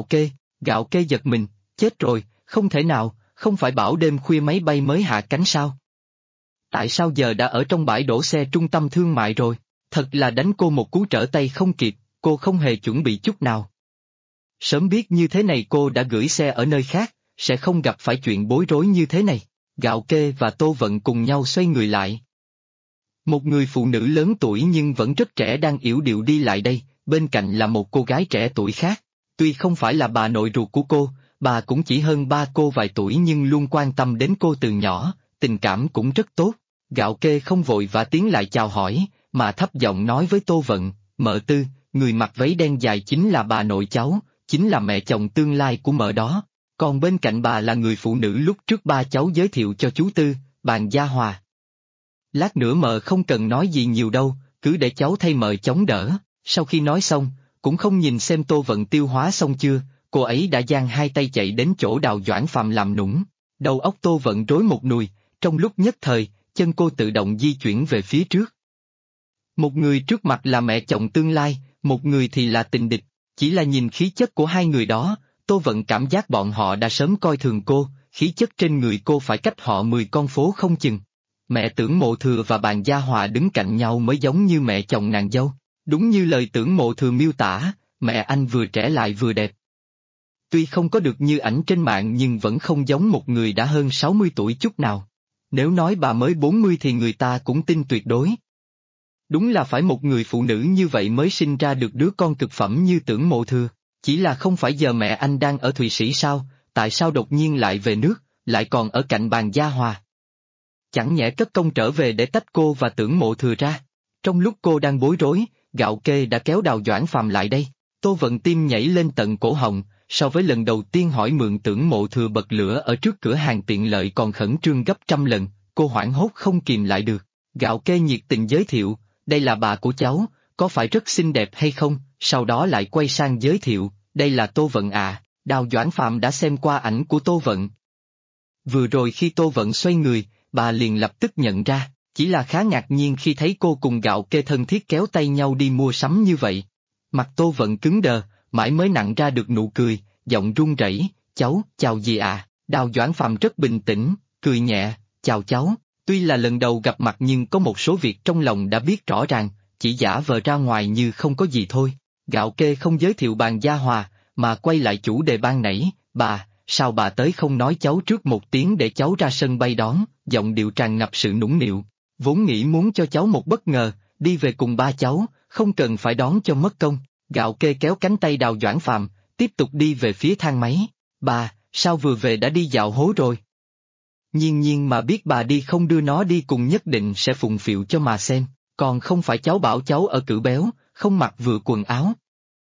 Speaker 1: Gạo Kê giật mình, chết rồi, không thể nào, không phải bảo đêm khuya máy bay mới hạ cánh sao? Tại sao giờ đã ở trong bãi đổ xe trung tâm thương mại rồi? Thật là đánh cô một cú trở tay không kịp, cô không hề chuẩn bị chút nào. Sớm biết như thế này cô đã gửi xe ở nơi khác, sẽ không gặp phải chuyện bối rối như thế này. Gạo Kê và Tô Vận cùng nhau xoay người lại. Một người phụ nữ lớn tuổi nhưng vẫn rất trẻ đang yểu điệu đi lại đây, bên cạnh là một cô gái trẻ tuổi khác. Tuy không phải là bà nội ruột của cô, bà cũng chỉ hơn ba cô vài tuổi nhưng luôn quan tâm đến cô từ nhỏ, tình cảm cũng rất tốt. Gạo Kê không vội và tiến lại chào hỏi, mà thấp giọng nói với Tô Vận, mợ Tư, người mặc váy đen dài chính là bà nội cháu, chính là mẹ chồng tương lai của mợ đó. Còn bên cạnh bà là người phụ nữ lúc trước ba cháu giới thiệu cho chú Tư, Bàn Gia Hòa. Lát nữa mợ không cần nói gì nhiều đâu, cứ để cháu thay mợ chống đỡ. Sau khi nói xong, cũng không nhìn xem Tô Vận tiêu hóa xong chưa, cô ấy đã giang hai tay chạy đến chỗ Đào Doãn Phạm làm nũng. Đầu óc Tô Vận rối một nùi, trong lúc nhất thời, chân cô tự động di chuyển về phía trước. Một người trước mặt là mẹ chồng tương lai, một người thì là tình địch, chỉ là nhìn khí chất của hai người đó, Tô Vận cảm giác bọn họ đã sớm coi thường cô, khí chất trên người cô phải cách họ 10 con phố không chừng. Mẹ Tưởng Mộ Thừa và Bàn Gia Hòa đứng cạnh nhau mới giống như mẹ chồng nàng dâu, đúng như lời Tưởng Mộ Thừa miêu tả, mẹ anh vừa trẻ lại vừa đẹp. Tuy không có được như ảnh trên mạng nhưng vẫn không giống một người đã hơn 60 tuổi chút nào. Nếu nói bà mới 40 thì người ta cũng tin tuyệt đối. Đúng là phải một người phụ nữ như vậy mới sinh ra được đứa con cực phẩm như Tưởng Mộ Thừa. Chỉ là không phải giờ mẹ anh đang ở Thụy Sĩ sao, tại sao đột nhiên lại về nước, lại còn ở cạnh Bàn Gia Hòa? Chẳng nhẽ cất công trở về để tách cô và Tưởng Mộ Thừa ra? Trong lúc cô đang bối rối, Gạo Kê đã kéo Đào Doãn Phạm lại đây. Tô Vận tim nhảy lên tận cổ họng, so với lần đầu tiên hỏi mượn Tưởng Mộ Thừa bật lửa ở trước cửa hàng tiện lợi còn khẩn trương gấp trăm lần, cô hoảng hốt không kìm lại được. Gạo Kê nhiệt tình giới thiệu, đây là bà của cháu, có phải rất xinh đẹp hay không, sau đó lại quay sang giới thiệu, đây là Tô Vận à, Đào Doãn Phạm đã xem qua ảnh của Tô Vận. Vừa rồi khi Tô Vận xoay người, bà liền lập tức nhận ra, chỉ là khá ngạc nhiên khi thấy cô cùng Gạo Kê thân thiết kéo tay nhau đi mua sắm như vậy. Mặt Tô Vận cứng đờ, mãi mới nặn ra được nụ cười, giọng run rẩy, cháu, chào gì à, Đào Doãn Phạm rất bình tĩnh, cười nhẹ, chào cháu, tuy là lần đầu gặp mặt nhưng có một số việc trong lòng đã biết rõ ràng, chỉ giả vờ ra ngoài như không có gì thôi. Gạo Kê không giới thiệu Bàn Gia Hòa, mà quay lại chủ đề ban nãy, bà, sao bà tới không nói cháu trước một tiếng để cháu ra sân bay đón, giọng điệu tràn ngập sự nũng nịu, vốn nghĩ muốn cho cháu một bất ngờ, đi về cùng ba cháu, không cần phải đón cho mất công. Gạo Kê kéo cánh tay Đào Doãn Phạm, tiếp tục đi về phía thang máy, bà, sao vừa về đã đi dạo hố rồi? Nhiên nhiên mà biết bà đi không đưa nó đi cùng nhất định sẽ phụng phịu cho mà xem, còn không phải cháu bảo cháu ở Cử Béo, không mặc vừa quần áo.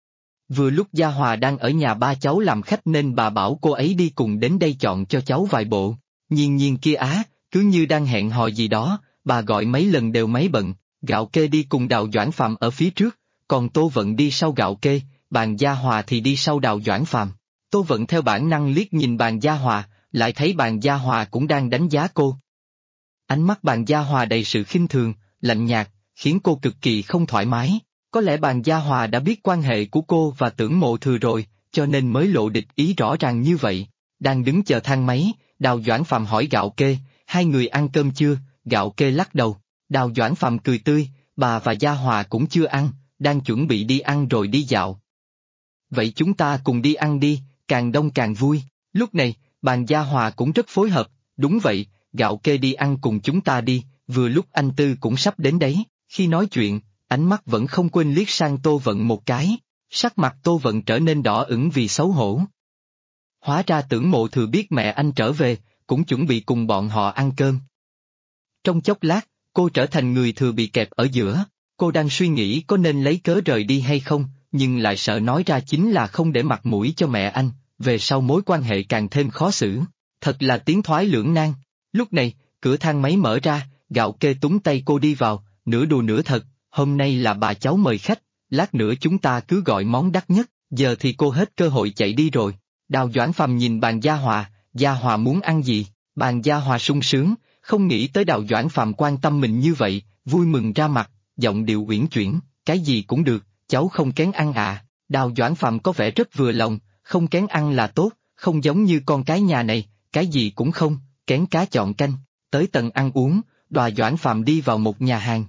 Speaker 1: Vừa lúc Gia Hòa đang ở nhà ba cháu làm khách nên bà bảo cô ấy đi cùng đến đây chọn cho cháu vài bộ, nhiên nhiên kia á, cứ như đang hẹn hò gì đó, bà gọi mấy lần đều máy bận, Gạo Kê đi cùng Đào Doãn Phạm ở phía trước, còn Tô Vận đi sau Gạo Kê, Bàn Gia Hòa thì đi sau Đào Doãn Phạm. Tô Vận theo bản năng liếc nhìn Bàn Gia Hòa, lại thấy Bàn Gia Hòa cũng đang đánh giá cô. Ánh mắt Bàn Gia Hòa đầy sự khinh thường, lạnh nhạt, khiến cô cực kỳ không thoải mái. Có lẽ Bàn Gia Hòa đã biết quan hệ của cô và Tưởng Mộ Thừa rồi, cho nên mới lộ địch ý rõ ràng như vậy. Đang đứng chờ thang máy, Đào Doãn Phạm hỏi Gạo Kê, hai người ăn cơm chưa? Gạo Kê lắc đầu. Đào Doãn Phạm cười tươi, bà và Gia Hòa cũng chưa ăn, đang chuẩn bị đi ăn rồi đi dạo. Vậy chúng ta cùng đi ăn đi, càng đông càng vui. Lúc này, bàn gia hòa cũng rất phối hợp, đúng vậy, gạo kê đi ăn cùng chúng ta đi, vừa lúc anh Tư cũng sắp đến đấy, khi nói chuyện, ánh mắt vẫn không quên liếc sang Tô Vận một cái, sắc mặt Tô Vận trở nên đỏ ửng vì xấu hổ. Hóa ra Tưởng Mộ Thừa biết mẹ anh trở về, cũng chuẩn bị cùng bọn họ ăn cơm. Trong chốc lát, cô trở thành người thừa bị kẹp ở giữa, cô đang suy nghĩ có nên lấy cớ rời đi hay không, nhưng lại sợ nói ra chính là không để mặt mũi cho mẹ anh, về sau mối quan hệ càng thêm khó xử. Thật là tiến thoái lưỡng nan. Lúc này, cửa thang máy mở ra, gạo kê túm tay cô đi vào, nửa đùa nửa thật, hôm nay là bà cháu mời khách, lát nữa chúng ta cứ gọi món đắt nhất, giờ thì cô hết cơ hội chạy đi rồi. Đào Doãn Phàm nhìn bàn Gia Hòa muốn ăn gì, bàn Gia Hòa sung sướng, không nghĩ tới Đào Doãn Phàm quan tâm mình như vậy, vui mừng ra mặt, giọng điệu uyển chuyển, cái gì cũng được, cháu không kén ăn à. Đào Doãn Phàm có vẻ rất vừa lòng, không kén ăn là tốt, không giống như con cái nhà này, cái gì cũng không, kén cá chọn canh. Tới tầng ăn uống, Đào Doãn Phàm đi vào một nhà hàng.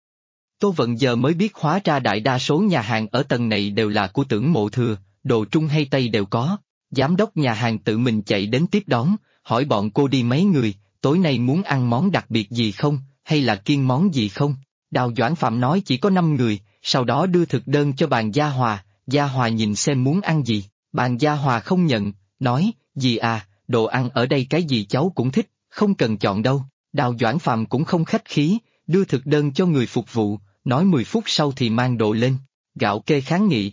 Speaker 1: Tô Vận giờ mới biết hóa ra đại đa số nhà hàng ở tầng này đều là của Tưởng Mộ Thừa, đồ Trung hay Tây đều có. Giám đốc nhà hàng tự mình chạy đến tiếp đón, hỏi bọn cô đi mấy người, tối nay muốn ăn món đặc biệt gì không, hay là kiêng món gì không? Đào Doãn Phạm nói chỉ có 5 người, sau đó đưa thực đơn cho bàn Gia Hòa nhìn xem muốn ăn gì, bàn Gia Hòa không nhận, nói, gì à, đồ ăn ở đây cái gì cháu cũng thích, không cần chọn đâu. Đào Doãn Phạm cũng không khách khí, đưa thực đơn cho người phục vụ, nói 10 phút sau thì mang đồ lên. Gạo kê kháng nghị,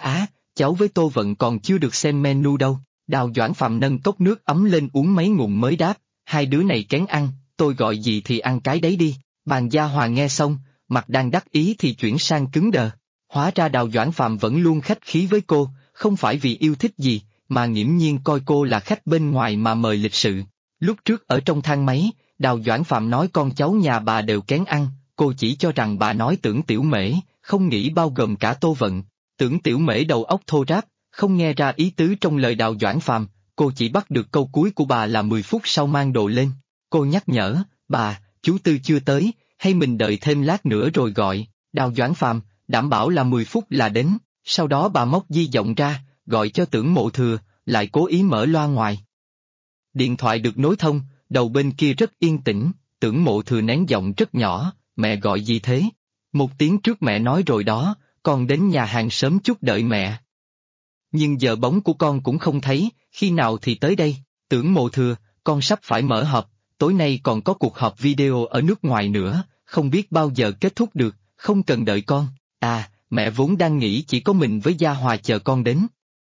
Speaker 1: cháu với Tô Vận còn chưa được xem menu đâu. Đào Doãn Phạm nâng cốc nước ấm lên uống mấy ngụm mới đáp, hai đứa này kén ăn, tôi gọi gì thì ăn cái đấy đi. Bàn Gia Hòa nghe xong, mặt đang đắc ý thì chuyển sang cứng đờ. Hóa ra Đào Doãn Phạm vẫn luôn khách khí với cô, không phải vì yêu thích gì, mà nghiễm nhiên coi cô là khách bên ngoài mà mời lịch sự. Lúc trước ở trong thang máy, Đào Doãn Phạm nói con cháu nhà bà đều kén ăn, cô chỉ cho rằng bà nói Tưởng Tiểu Mễ, không nghĩ bao gồm cả Tô Vận. Tưởng Tiểu Mễ đầu óc thô ráp, không nghe ra ý tứ trong lời Đào Doãn Phàm, cô chỉ bắt được câu cuối của bà là 10 phút sau mang đồ lên. Cô nhắc nhở, bà, chú Tư chưa tới, hay mình đợi thêm lát nữa rồi gọi. Đào Doãn Phàm, đảm bảo là 10 phút là đến, sau đó bà móc di động ra, gọi cho Tưởng Mộ Thừa, lại cố ý mở loa ngoài. Điện thoại được nối thông, đầu bên kia rất yên tĩnh, Tưởng Mộ Thừa nén giọng rất nhỏ, mẹ gọi gì thế? 1 tiếng trước mẹ nói rồi đó, con đến nhà hàng sớm chút đợi mẹ. Nhưng giờ bóng của con cũng không thấy, khi nào thì tới đây? Tưởng Mộ Thừa, con sắp phải mở họp, tối nay còn có cuộc họp video ở nước ngoài nữa, không biết bao giờ kết thúc được, không cần đợi con. À, mẹ vốn đang nghĩ chỉ có mình với Gia Hòa chờ con đến.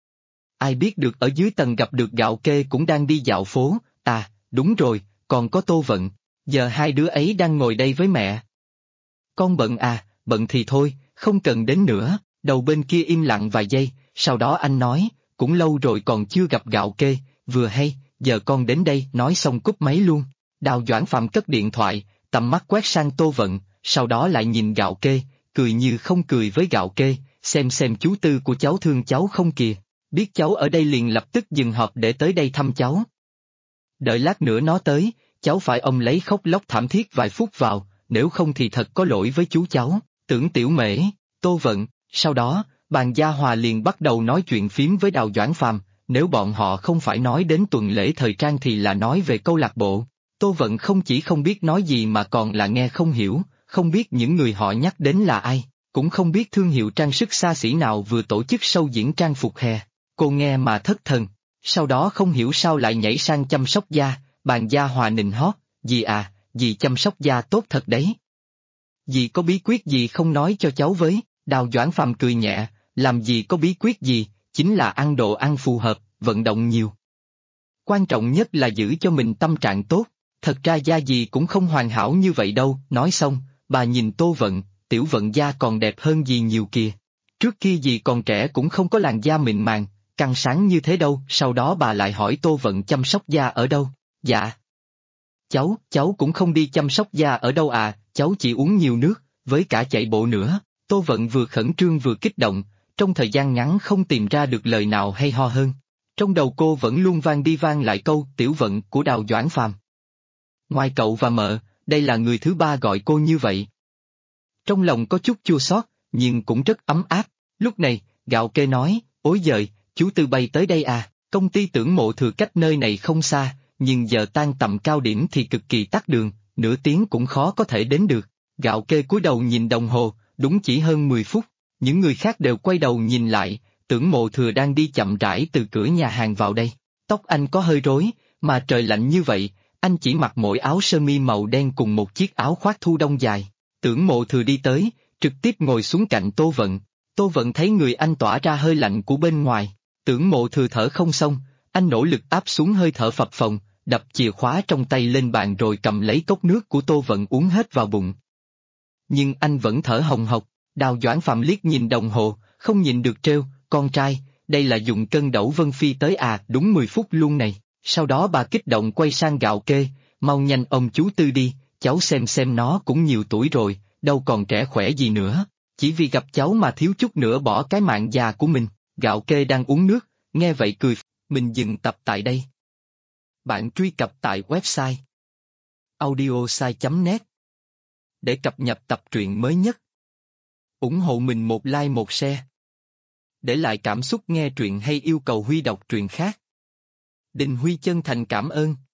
Speaker 1: Ai biết được ở dưới tầng gặp được Gạo Kê cũng đang đi dạo phố, à, đúng rồi, còn có Tô Vận, giờ hai đứa ấy đang ngồi đây với mẹ. Con bận à, bận thì thôi, không cần đến nữa. Đầu bên kia im lặng vài giây, sau đó anh nói, cũng lâu rồi còn chưa gặp Gạo Kê, vừa hay, giờ con đến đây, nói xong cúp máy luôn. Đào Doãn Phạm cất điện thoại, tầm mắt quét sang Tô Vận, sau đó lại nhìn Gạo Kê, cười như không cười với Gạo Kê, xem chú Tư của cháu thương cháu không kìa, biết cháu ở đây liền lập tức dừng họp để tới đây thăm cháu. Đợi lát nữa nó tới, cháu phải ông lấy khóc lóc thảm thiết vài phút vào, nếu không thì thật có lỗi với chú cháu. Tưởng Tiểu Mễ, Tô Vận. Sau đó, bàn Gia Hòa liền bắt đầu nói chuyện phím với Đào Doãn Phàm, nếu bọn họ không phải nói đến tuần lễ thời trang thì là nói về câu lạc bộ. Tô Vận không chỉ không biết nói gì mà còn là nghe không hiểu, không biết những người họ nhắc đến là ai, cũng không biết thương hiệu trang sức xa xỉ nào vừa tổ chức show diễn trang phục hè. Cô nghe mà thất thần, sau đó không hiểu sao lại nhảy sang chăm sóc da, bàn Gia Hòa nịnh hót, dì à, dì chăm sóc da tốt thật đấy. Dì có bí quyết gì không nói cho cháu với? Đào Doãn Phàm cười nhẹ, làm gì có bí quyết gì, chính là ăn đồ ăn phù hợp, vận động nhiều. Quan trọng nhất là giữ cho mình tâm trạng tốt, thật ra da dì cũng không hoàn hảo như vậy đâu. Nói xong, bà nhìn Tô Vận, Tiểu Vận da còn đẹp hơn dì nhiều kìa. Trước kia dì còn trẻ cũng không có làn da mịn màng, căng sáng như thế đâu. Sau đó bà lại hỏi Tô Vận chăm sóc da ở đâu. Dạ. Cháu cũng không đi chăm sóc da ở đâu à, cháu chỉ uống nhiều nước, với cả chạy bộ nữa. Tô Vận vừa khẩn trương vừa kích động, trong thời gian ngắn không tìm ra được lời nào hay ho hơn. Trong đầu cô vẫn luôn vang đi vang lại câu Tiểu Vận của Đào Doãn Phàm. Ngoài cậu và mợ, đây là người thứ ba gọi cô như vậy. Trong lòng có chút chua xót, nhưng cũng rất ấm áp. Lúc này, Gạo Kê nói, ối giời, chú Tư bay tới đây à, Công ty Tưởng Mộ Thừa cách nơi này không xa, nhưng giờ tan tầm cao điểm thì cực kỳ tắc đường, nửa tiếng cũng khó có thể đến được. Gạo kê cúi đầu nhìn đồng hồ, đúng chỉ hơn 10 phút. Những người khác đều quay đầu nhìn lại, Tưởng Mộ Thừa đang đi chậm rãi từ cửa nhà hàng vào đây. Tóc anh có hơi rối, mà trời lạnh như vậy, anh chỉ mặc mỗi áo sơ mi màu đen cùng một chiếc áo khoác thu đông dài. Tưởng Mộ Thừa đi tới, trực tiếp ngồi xuống cạnh Tô Vận. Tô Vận thấy người anh tỏa ra hơi lạnh của bên ngoài. Tưởng Mộ Thừa thở không xong, anh nỗ lực áp xuống hơi thở phập phồng, đập chìa khóa trong tay lên bàn rồi cầm lấy cốc nước của Tô Vận uống hết vào bụng. Nhưng anh vẫn thở hồng hộc. Đào Doãn Phạm liếc nhìn đồng hồ, không nhìn được trêu, con trai, đây là dùng cân đẩu Vân Phi tới à, đúng 10 phút luôn này. Sau đó bà kích động quay sang Gạo Kê, mau nhanh ông chú Tư đi, cháu xem nó cũng nhiều tuổi rồi, đâu còn trẻ khỏe gì nữa, chỉ vì gặp cháu mà thiếu chút nữa bỏ cái mạng già của mình. Gạo Kê đang uống nước, nghe vậy cười, mình dừng tập tại đây. Bạn truy cập tại website audiosai.net để cập nhật tập truyện mới nhất. Ủng hộ mình một like một share. Để lại cảm xúc nghe truyện hay yêu cầu Huy đọc truyện khác. Đình Huy chân thành cảm ơn.